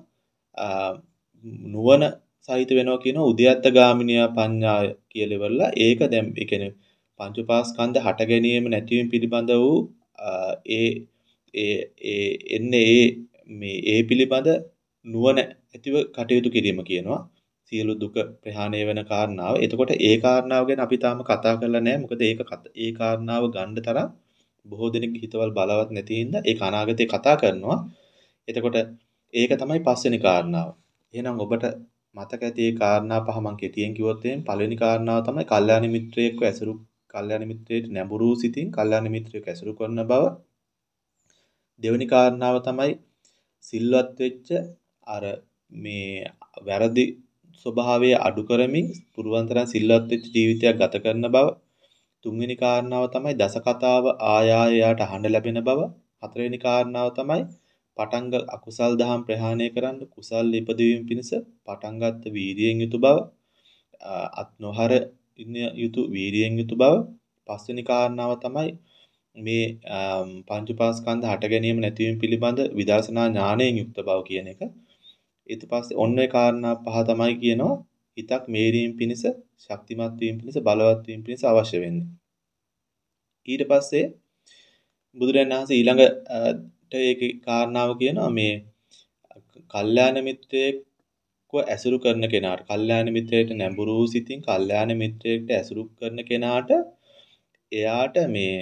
නුවණ සහිත වෙනවා කියනවා උද්‍යත්ත ගාමිනිය පඤ්ඤාය කියලා ඉවරලා ඒක දැන් ඒ කියන්නේ පංච උපාස්කන්ධ හට ගැනීම නැතිවීම පිළිබඳ වූ ඒ ඒ ඒ එන්නේ ඒ මේ ඒ පිළිබඳ නුවණ ඇතිව කටයුතු කිරීම කියනවා සියලු දුක ප්‍රහාණය වෙන කාරණාව. එතකොට ඒ කාරණාව ගැන අපි තාම කතා කරලා නැහැ. මොකද ඒක ඒ කාරණාව ගන්න තරම් බොහෝ දෙනෙක්ගේ හිතවල බලවත් නැති හින්දා ඒක අනාගතේ කතා කරනවා. එතකොට ඒක තමයි පස්වෙනි කාරණාව. එහෙනම් ඔබට මතක ඇති ඒ කාරණා පහ මම කෙටියෙන් කිව්වොත් එහෙනම් පළවෙනි කාරණාව තමයි කල්යාණ මිත්‍රයෙක්ව ඇසුරු කල්යාණ මිත්‍රයෙක් නැඹුරු සිතින් කල්යාණ මිත්‍රයෙක් ඇසුරු කරන බව. දෙවෙනි කාරණාව තමයි සිල්වත් වෙච්ච අර මේ වැරදි ස්වභාවය අඩු කරමින් පුරුවන් තරම් සිල්වත් වෙච්ච ජීවිතයක් ගත කරන බව. තුන්වෙනි කාරණාව තමයි දස කතාව ආයායයට අහන්න ලැබෙන බව. හතරවෙනි කාරණාව තමයි පටංග අකුසල් දහම් ප්‍රහාණය කරන්න කුසල් ඉපදවීම පිණිස පටන් ගත්ත වීරියෙන් යුතු බව. අත් නොහර ඉන්න යුතු වීරියෙන් යුතු බව. පස්වෙනි කාරණාව තමයි මේ පංච උපාස්කන්ධ හට ගැනීම නැතිවීම පිළිබඳ විදර්ශනා ඥාණයෙන් යුක්ත බව කියන එක. ඊට පස්සේ ඔන්න ඒ කාරණා පහ තමයි කියනවා හිතක් මේරීම් පිණිස ශක්තිමත් වීම පිණිස බලවත් වීම පිණිස අවශ්‍ය වෙන්නේ. ඊට පස්සේ බුදුරජාණන් වහන්සේ ඊළඟට ඒකේ කාරණාව කියනවා මේ කල්යාණ මිත්‍රයෙක්ව ඇසුරු කරන කෙනාට කල්යාණ මිත්‍රයට නැඹුරු සිතින් කල්යාණ මිත්‍රයෙක්ට ඇසුරු කරන කෙනාට එයාට මේ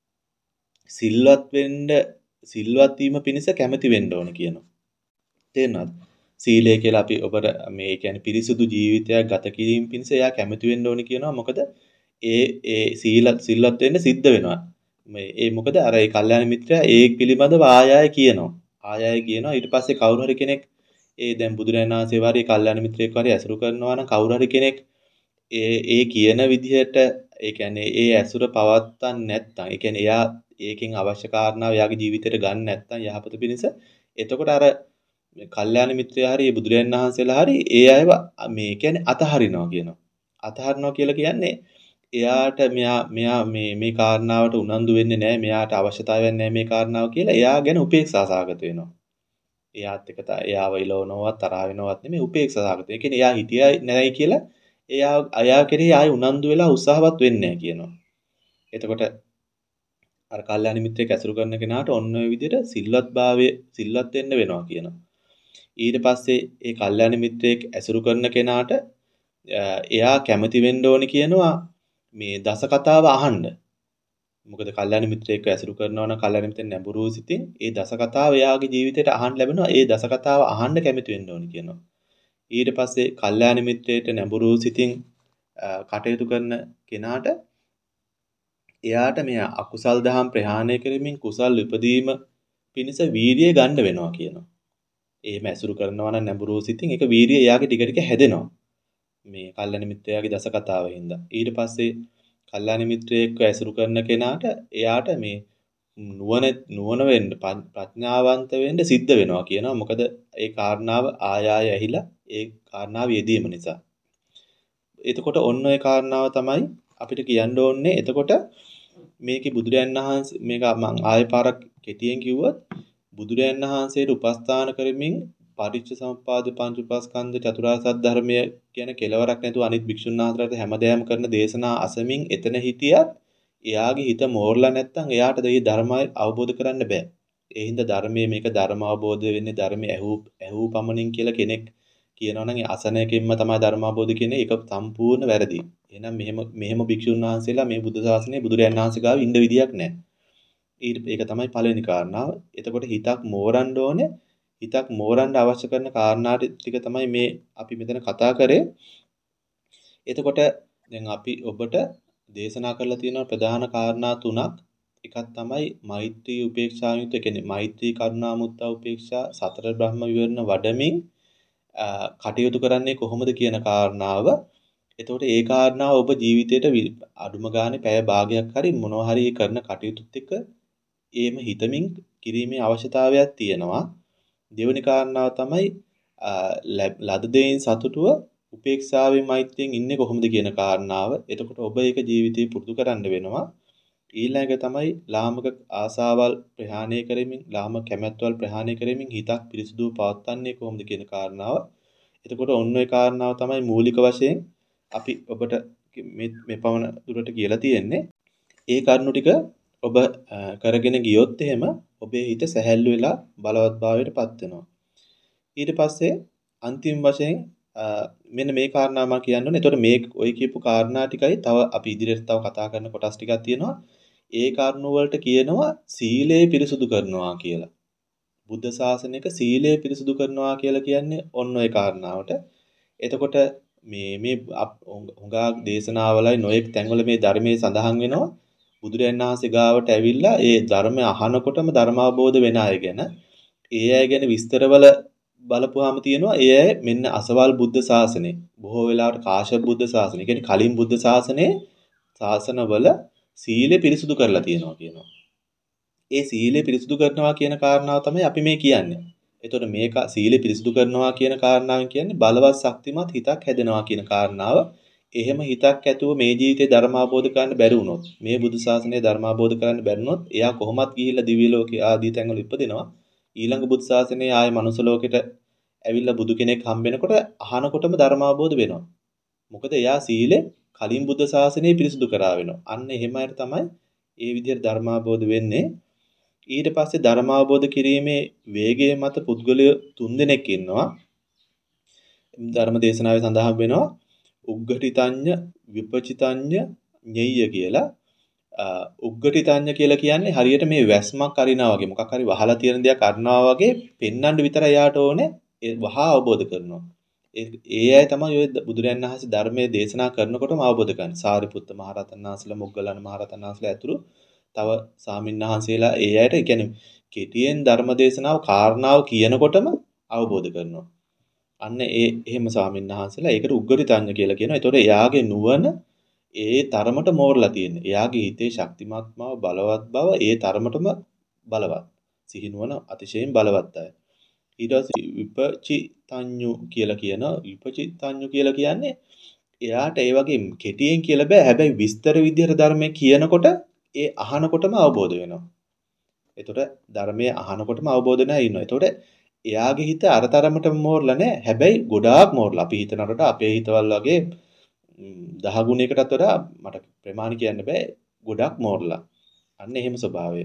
සිල්වත් වෙන්න සිල්වත් වීම පිණිස කැමති වෙන්න ඕන කියනවා. තේරෙනවද? සීලය කියලා අපි ඔබට මේ කියන්නේ පිරිසුදු ජීවිතයක් ගත කිරීම පිණිස එයා කැමති වෙන්න ඕනි කියනවා. මොකද ඒ ඒ සීල සිල්වත් වෙන්න සිද්ධ වෙනවා. මේ ඒ මොකද අර ඒ කල්යාණ මිත්‍රයා ඒ පිළිබඳව ආයය කියනවා. ආයය කියනවා ඊට පස්සේ කවුරු හරි කෙනෙක් ඒ දැන් බුදුරජාණන් වහන්සේ වාරි කල්යාණ මිත්‍රයෙක් වාරි ඇසුරු කරනවා නම් කවුරු හරි කෙනෙක් ඒ ඒ කියන විදිහට ඒ කියන්නේ ඒ ඇසුර පවත්තන් නැත්නම් ඒ කියන්නේ එයා ඒකෙන් අවශ්‍ය කාරණාව එයාගේ ජීවිතේට ගන්න නැත්නම් යහපත පිණිස එතකොට අර කල්යාණ මිත්‍රයා හරි බුදුරජාණන් වහන්සේලා හරි ඒ අයව මේ කියන්නේ අතහරිනවා කියනවා. අතහරිනවා කියලා කියන්නේ එයාට මෙයා මෙයා මේ මේ කාරණාවට උනන්දු වෙන්නේ නැහැ. මෙයාට අවශ්‍යතාවයක් නැහැ මේ කාරණාව කියලා එයා ගැන උපේක්ෂා සාගත වෙනවා. එයාත් එක එයාව ඉලවනවත් තරහ වෙනවත් නෙමෙයි උපේක්ෂා සහගත. ඒ කියන්නේ එයා හිටියයි නැයි කියලා එයා අයා කෙරෙහි ආයි උනන්දු වෙලා උත්සාහවත් වෙන්නේ නැහැ කියනවා. එතකොට අර කල්යාණ මිත්‍රයෙක් ඇසුරු කරන කෙනාට ඔන්න ඔය විදිහට සිල්වත්භාවය සිල්වත් වෙන්න වෙනවා කියනවා. ඊට පස්සේ ඒ කල්යාණ මිත්‍රයෙක් ඇසුරු කරන කෙනාට එයා කැමති වෙන්න ඕනි කියනවා මේ දස කතාව අහන්න. මොකද කල්යාණ මිත්‍රයෙක්ව ඇසුරු කරනවා නම් කල්යාණ මිත්‍රෙන් නැඹුරු සිතින් ඒ දස කතාව එයාගේ ජීවිතේට අහන්න ලැබෙනවා. ඒ දස කතාව අහන්න කැමති වෙන්න ඕනි කියනවා. ඊට පස්සේ කල්යාණ මිත්‍රයට නැඹුරු සිතින් කටයුතු කරන කෙනාට එයාට මේ අකුසල් දහම් ප්‍රහාණය කරමින් කුසල් උපදීම පිණිස වීරිය ගන්න වෙනවා කියනවා. එහෙම ඇසුරු කරනවා නම් නැඹුරු සිතින් ඒක වීරිය එයාගේ ටික ටික හැදෙනවා. මේ කල්යාණ මිත්‍රයාගේ දස කතාවෙන් හින්දා. ඊට පස්සේ කල්යාණ මිත්‍රයෙක්ව ඇසුරු කරන කෙනාට එයාට මේ නුවණ නුවණ වෙන්න ප්‍රඥාවන්ත වෙන්න සිද්ධ වෙනවා කියනවා. මොකද ඒ කාරණාව ආයාය ඇහිලා ඒ කාරණාව යෙදීම නිසා. එතකොට ඔන්න ඔය කාරණාව තමයි අපිට කියන්න ඕනේ. එතකොට මේකේ බුදුරයන් වහන්සේ මේක මම ආයෙ පාරක් කෙටියෙන් කිව්වොත් බුදුරයන් වහන්සේට උපස්ථාන කරමින් පටිච්ච සමුප්පාද පංච උපස්කන්ධ චතුරාර්ය සත්‍ය ධර්මය කියන කෙලවරක් නැතුව අනිත් භික්ෂුන් වහන්සේලාට හැමදේම කරන දේශනා අසමින් එතන හිටියත් එයාගේ හිත මෝරලා නැත්තම් එයාට මේ ධර්මය අවබෝධ කරන්න බෑ. ඒ හින්දා ධර්මයේ මේක ධර්ම අවබෝධ වෙන්නේ ධර්මයේ ඇහූ ඇහූ පමණින් කියලා කෙනෙක් කියනවා නම් ඒ අසනයකින්ම තමයි ධර්ම අවබෝධ කියන්නේ ඒක සම්පූර්ණ වැරදි. එහෙනම් මෙහෙම මෙහෙම භික්ෂුන් වහන්සේලා මේ බුද්ධ ශාසනයේ බුදුරයන් වහන්සේ ගාව ඉන්න විදියක් නැහැ. ඒක තමයි පළවෙනි කාරණාව. එතකොට හිතක් මෝරන්න ඕනේ. හිතක් මෝරන්න අවශ්‍ය කරන කාරණා ටික තමයි මේ අපි මෙතන කතා කරේ. එතකොට දැන් අපි ඔබට දේශනා කරලා තියෙන ප්‍රධාන කාරණා තුනක්. එකක් තමයි මෛත්‍රී උපේක්ෂා යුත කියන්නේ මෛත්‍රී කරුණා මුත්තා උපේක්ෂා සතර බ්‍රහ්ම විවරණ වඩමින් කටයුතු කරන්නේ කොහොමද කියන කාරණාව. එතකොට ඒ කාරණාව ඔබ ජීවිතේට අඩුම ගානේ පැය භාගයක් හරි මොනවා හරි කරන කටයුතුත් එක්ක ඒම හිතමින් කිරීමේ අවශ්‍යතාවයක් තියෙනවා. දෙවෙනි කාරණාව තමයි ලද දෙයින් සතුටුව උපේක්ෂාවෙන් මෛත්‍රියෙන් ඉන්නේ කොහොමද කියන කාරණාව. එතකොට ඔබ ඒක ජීවිතේ පුරුදු කරන්න වෙනවා. ඊළඟ තමයි ලාමක ආසාවල් ප්‍රහාණය කරමින් ලාමක කැමැත්තවල් ප්‍රහාණය කරමින් හිතක් පිරිසුදුව පවත්වන්නේ කොහොමද කියන කාරණාව. එතකොට ඔන්න ඔය කාරණාව තමයි මූලික වශයෙන් අපි ඔබට මේ මේ පවන දුරට කියලා තියෙන්නේ. ඒ කරුණු ටික ඔබ කරගෙන ගියොත් එහෙම ඔබේ හිත සැහැල්ලු වෙලා බලවත්භාවයටපත් වෙනවා. ඊට පස්සේ අන්තිම වශයෙන් මෙන්න මේ කාරණා මම කියන්න ඕනේ. එතකොට මේ ඔය කියපු කාරණා ටිකයි තව අපි ඉදිරියට තව කතා කරන කොටස් ටිකක් තියෙනවා. ඒ කාරණු වලට කියනවා සීලය පිරිසුදු කරනවා කියලා. බුද්ධ ශාසනයක සීලය පිරිසුදු කරනවා කියලා කියන්නේ ඔන්න ඔය කාරණාවට. එතකොට මේ මේ හුඟා දේශනාවලයි නොයෙක් තැන්වල මේ ධර්මයේ සඳහන් වෙනවා. බුදුරයන් වහන්සේ ගාවට ඇවිල්ලා ඒ ධර්මය අහනකොටම ධර්ම අවබෝධ වෙන අය ගැන ඒ අය ගැන විස්තරවල බලපුවාම තියෙනවා ඒ අය මෙන්න අසවල් බුද්ධ ශාසනය බොහෝ වෙලාවට කාශ්‍යප බුද්ධ ශාසනය කියන්නේ කලින් බුද්ධ ශාසනයේ ශාසනවල සීලය පිරිසුදු කරලා තියෙනවා කියනවා. ඒ සීලය පිරිසුදු කරනවා කියන කාරණාව තමයි අපි මේ කියන්නේ. එතකොට මේක සීලය පිරිසුදු කරනවා කියන කාරණාවෙන් කියන්නේ බලවත් ශක්තිමත් හිතක් හැදෙනවා කියන කාරණාව. එහෙම හිතක් ඇතුව මේ ජීවිතේ ධර්ම අවබෝධ කරගන්න බැරි වුණොත් මේ බුදු ශාසනය ධර්ම අවබෝධ කරගන්න බැරි වුණොත් එයා කොහොමත් ගිහිල්ලා දිව්‍ය ලෝකේ ආදී තැන්වල ඉපදෙනවා. ඊළඟ බුදු ශාසනයේ ආයේ මනුස්ස ලෝකෙට ඇවිල්ලා බුදු කෙනෙක් හම්බෙනකොට අහනකොටම ධර්ම අවබෝධ වෙනවා. මොකද එයා සීලේ කලින් බුද්ධ ශාසනය පිරිසුදු කරා වෙනවා. අන්න එහෙම අයට තමයි ඒ විදිහට ධර්ම අවබෝධ වෙන්නේ. ඊට පස්සේ ධර්ම අවබෝධ කිරීමේ වේගය මත පුද්ගලයෝ තුන්දෙනෙක් ඉන්නවා. ධර්ම දේශනාවේ සඳහන් වෙනවා උග්ගටිතඤ්ඤ විපචිතඤ්ඤ ඤෙය්‍ය කියලා. උග්ගටිතඤ්ඤ කියලා කියන්නේ හරියට මේ වැස්මක් අරිනවා වගේ මොකක් හරි වහලා තියෙන දෙයක් අරිනවා වගේ පෙන්වන්න විතරයි යාට ඕනේ. ඒ වහා අවබෝධ කරනවා. ඒ අය තමයි ඔය බුදුරයන් වහන්සේ ධර්මයේ දේශනා කරනකොටම අවබෝධ කරන්නේ. සාරිපුත්ත මහ රහතන් වහන්සේලා, මොග්ගලණ මහ රහතන් වහන්සේලා ඇතුළු තව සාමින්වහන්සේලා ඒ අයට කියන්නේ කෙටියෙන් ධර්ම දේශනාව කාරණාව කියනකොටම අවබෝධ කරනවා. අන්න ඒ එහෙම සාමින්වහන්සේලා ඒකට උග්ගටිතඤ්ඤ කියලා කියනවා. ඒතකොට එයාගේ නුවණ ඒ තරමට මෝරලා තියෙන්නේ. එයාගේ හිතේ ශක්තිමත් බව, බලවත් බව ඒ තරමටම බලවත්. සිහිනුවන අතිශයින් බලවත් අය. ඊට පස්සේ විපචිතඤ්ඤු කියලා කියනවා. විපචිතඤ්ඤු කියලා කියන්නේ එයාට ඒ වගේ කෙටියෙන් කියලා බෑ. හැබැයි විස්තර විදිහට ධර්මයේ කියනකොට ඒ අහනකොටම අවබෝධ වෙනවා. එතකොට ධර්මයේ අහනකොටම අවබෝධ නැහැ ඉන්නවා. එතකොට එයාගේ හිත අර තරමටම මෝරලා නැහැ. හැබැයි ගොඩාක් මෝරලා. අපි හිතනකොට අපේ හිතවල් වගේ දහ ගුණයකටත් වඩා මට ප්‍රමාණ කියන්න බෑ. ගොඩක් මෝරලා. අන්න එහෙම ස්වභාවය.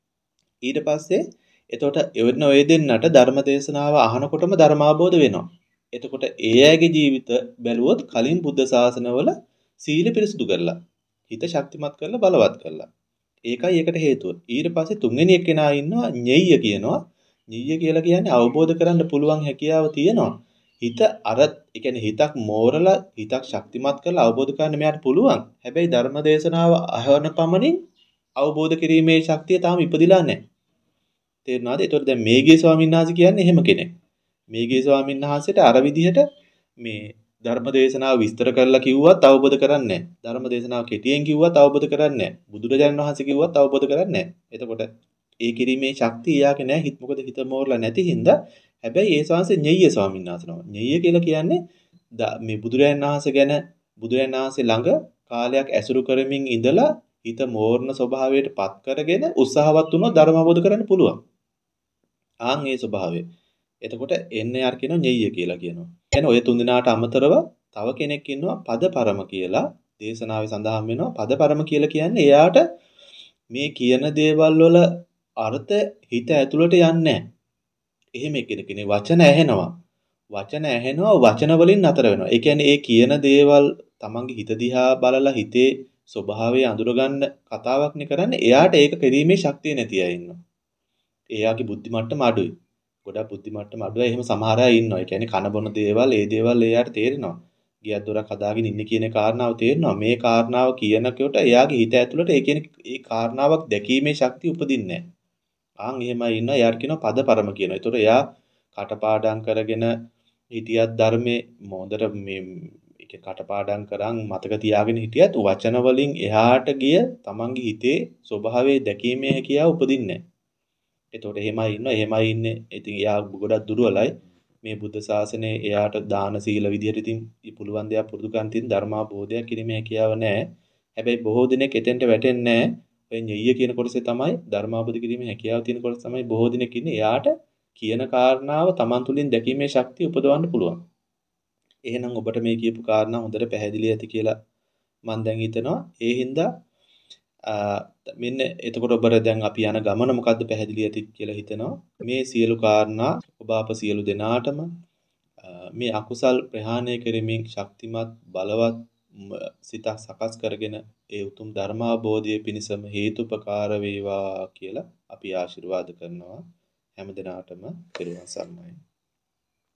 ඊට පස්සේ එතකොට එවන ඔය දෙන්නට ධර්ම දේශනාව අහනකොටම ධර්මාබෝධ වෙනවා. එතකොට ඒ අයගේ ජීවිත බැලුවොත් කලින් බුද්ධ ශාසනවල සීල පිරිසුදු කරලා, හිත ශක්තිමත් කරලා බලවත් කරලා. ඒකයි ඒකට හේතුව. ඊට පස්සේ තුන්වෙනි එක්කෙනා ඉන්නවා ඤෙය්‍ය කියනවා. ඤෙය්‍ය කියලා කියන්නේ අවබෝධ කරන්න පුළුවන් හැකියාව තියෙනවා. හිත අර ඒ කියන්නේ හිතක් මෝරලා හිතක් ශක්තිමත් කරලා අවබෝධ කරන්න මෙයාට පුළුවන්. හැබැයි ධර්ම දේශනාව අහන පමණින් අවබෝධ කිරීමේ ශක්තිය තාම ඉපදිලා නැහැ. තේරුණාද? ඒතකොට දැන් මේගේ ස්වාමීන් වහන්සේ කියන්නේ එහෙම කෙනෙක්. මේගේ ස්වාමීන් වහන්සේට අර විදිහට මේ ධර්ම දේශනාව විස්තර කරලා කිව්වත් අවබෝධ කරන්නේ නැහැ. ධර්ම දේශනාව කෙටියෙන් කිව්වත් අවබෝධ කරන්නේ නැහැ. බුදුරජාණන් වහන්සේ කිව්වත් අවබෝධ කරන්නේ නැහැ. එතකොට ඒ කිරීමේ ශක්තිය යාගේ නැහැ. හිත මොකද හිත මෝරලා නැති හින්දා. හැබැයි ඒ ශාන්සේ ඤෙය්‍ය ස්වාමීන් වහන්සේ නම. ඤෙය්‍ය කියලා කියන්නේ මේ බුදුරජාණන් වහන්සේ ගැන බුදුරජාණන් වහන්සේ ළඟ කාලයක් ඇසුරු කරමින් ඉඳලා හිත මෝරන ස්වභාවයට පත් කරගෙන උත්සාහවත් වුණොත් ධර්ම අවබෝධ කරගන්න පුළුවන්. ආන් ඒ ස්වභාවය. එතකොට එන්නේ යාර කියනවා ඤෙය්‍ය කියලා කියනවා. කියන්නේ ඔය තුන් දිනාට අමතරව තව කෙනෙක් ඉන්නවා පදපරම කියලා දේශනාවේ සඳහන් වෙනවා. පදපරම කියලා කියන්නේ එයාට මේ කියන දේවල් වල අර්ථ හිත ඇතුළට යන්නේ නැහැ. එහෙම කෙනෙක් නේ වචන ඇහෙනවා. වචන ඇහෙනවා වචන වලින් නතර වෙනවා. ඒ කියන්නේ ඒ කියන දේවල් තමන්ගේ හිත දිහා බලලා හිතේ ස්වභාවය අඳුරගන්න කතාවක් නේ කරන්නේ. එයාට ඒක කිරීමේ ශක්තිය නැති අය ඉන්නවා. එයාගේ බුද්ධි මට්ටම අඩුයි. ගොඩක් බුද්ධි මට්ටම අඩුයි. එහෙම සමහර අය ඉන්නවා. ඒ කියන්නේ කන බොන දේවල්, ඒ දේවල් එයාට තේරෙනවා. ගියක් දොරක් හදාගෙන ඉන්නේ කියන කාරණාව තේරෙනවා. මේ කාරණාව කියනකොට එයාගේ හිත ඇතුළට ඒ කියන්නේ ඒ කාරණාවක් දැකීමේ ශක්තිය උපදින්නේ නැහැ. ආන් එහෙමයි ඉන්නවා. එයාට කියනවා පදපරම කියනවා. ඒතකොට එයා කටපාඩම් කරගෙන හිටියත් ධර්මයේ මොඳට මේ ඒක කටපාඩම් කරන් මතක තියාගෙන හිටියත් වචන වලින් එහාට ගිය තමන්ගේ හිතේ ස්වභාවය දැකීමේ හැකියාව උපදින්නේ නැහැ. එතකොට එහෙමයි ඉන්නවා. එහෙමයි ඉන්නේ. ඉතින් එයා ගොඩක් දුර්වලයි. මේ බුද්ධ ශාසනයේ එයාට දාන සීල විදියට ඉතින් පුළුවන් දේවල් පුරුදු කරන් තින් ධර්මාභෝධයක් කිරීමේ හැකියාව නැහැ. හැබැයි බොහෝ දෙනෙක් එතෙන්ට වැටෙන්නේ නැහැ. ඔය ඤෙය්‍ය කියන කොටසේ තමයි ධර්මාභෝධ කිරීමේ හැකියාව තියෙන කොටස තමයි බොහෝ දෙනෙක් ඉන්නේ. එයාට කියන කාරණාව Taman තුලින් දැකීමේ ශක්තිය උපදවන්න පුළුවන්. එහෙනම් ඔබට මේ කියපු කාරණා හොඳට පැහැදිලි ඇති කියලා මම දැන් හිතනවා. ඒ හින්දා මෙන්න එතකොට ඔබට දැන් අපි යන ගමන මොකද්ද පැහැදිලි ඇති කියලා හිතනවා. මේ සියලු කාරණා ඔබ අප සියලු දෙනාටම මේ අකුසල් ප්‍රහාණය කරමින් ශක්තිමත් බලවත් සිතක් සකස් කරගෙන ඒ උතුම් ධර්මාභෝධයේ පිණසම හේතුපකාර වේවා කියලා අපි ආශිර්වාද කරනවා. හැම දිනාටම පෙරවන් සරණයි.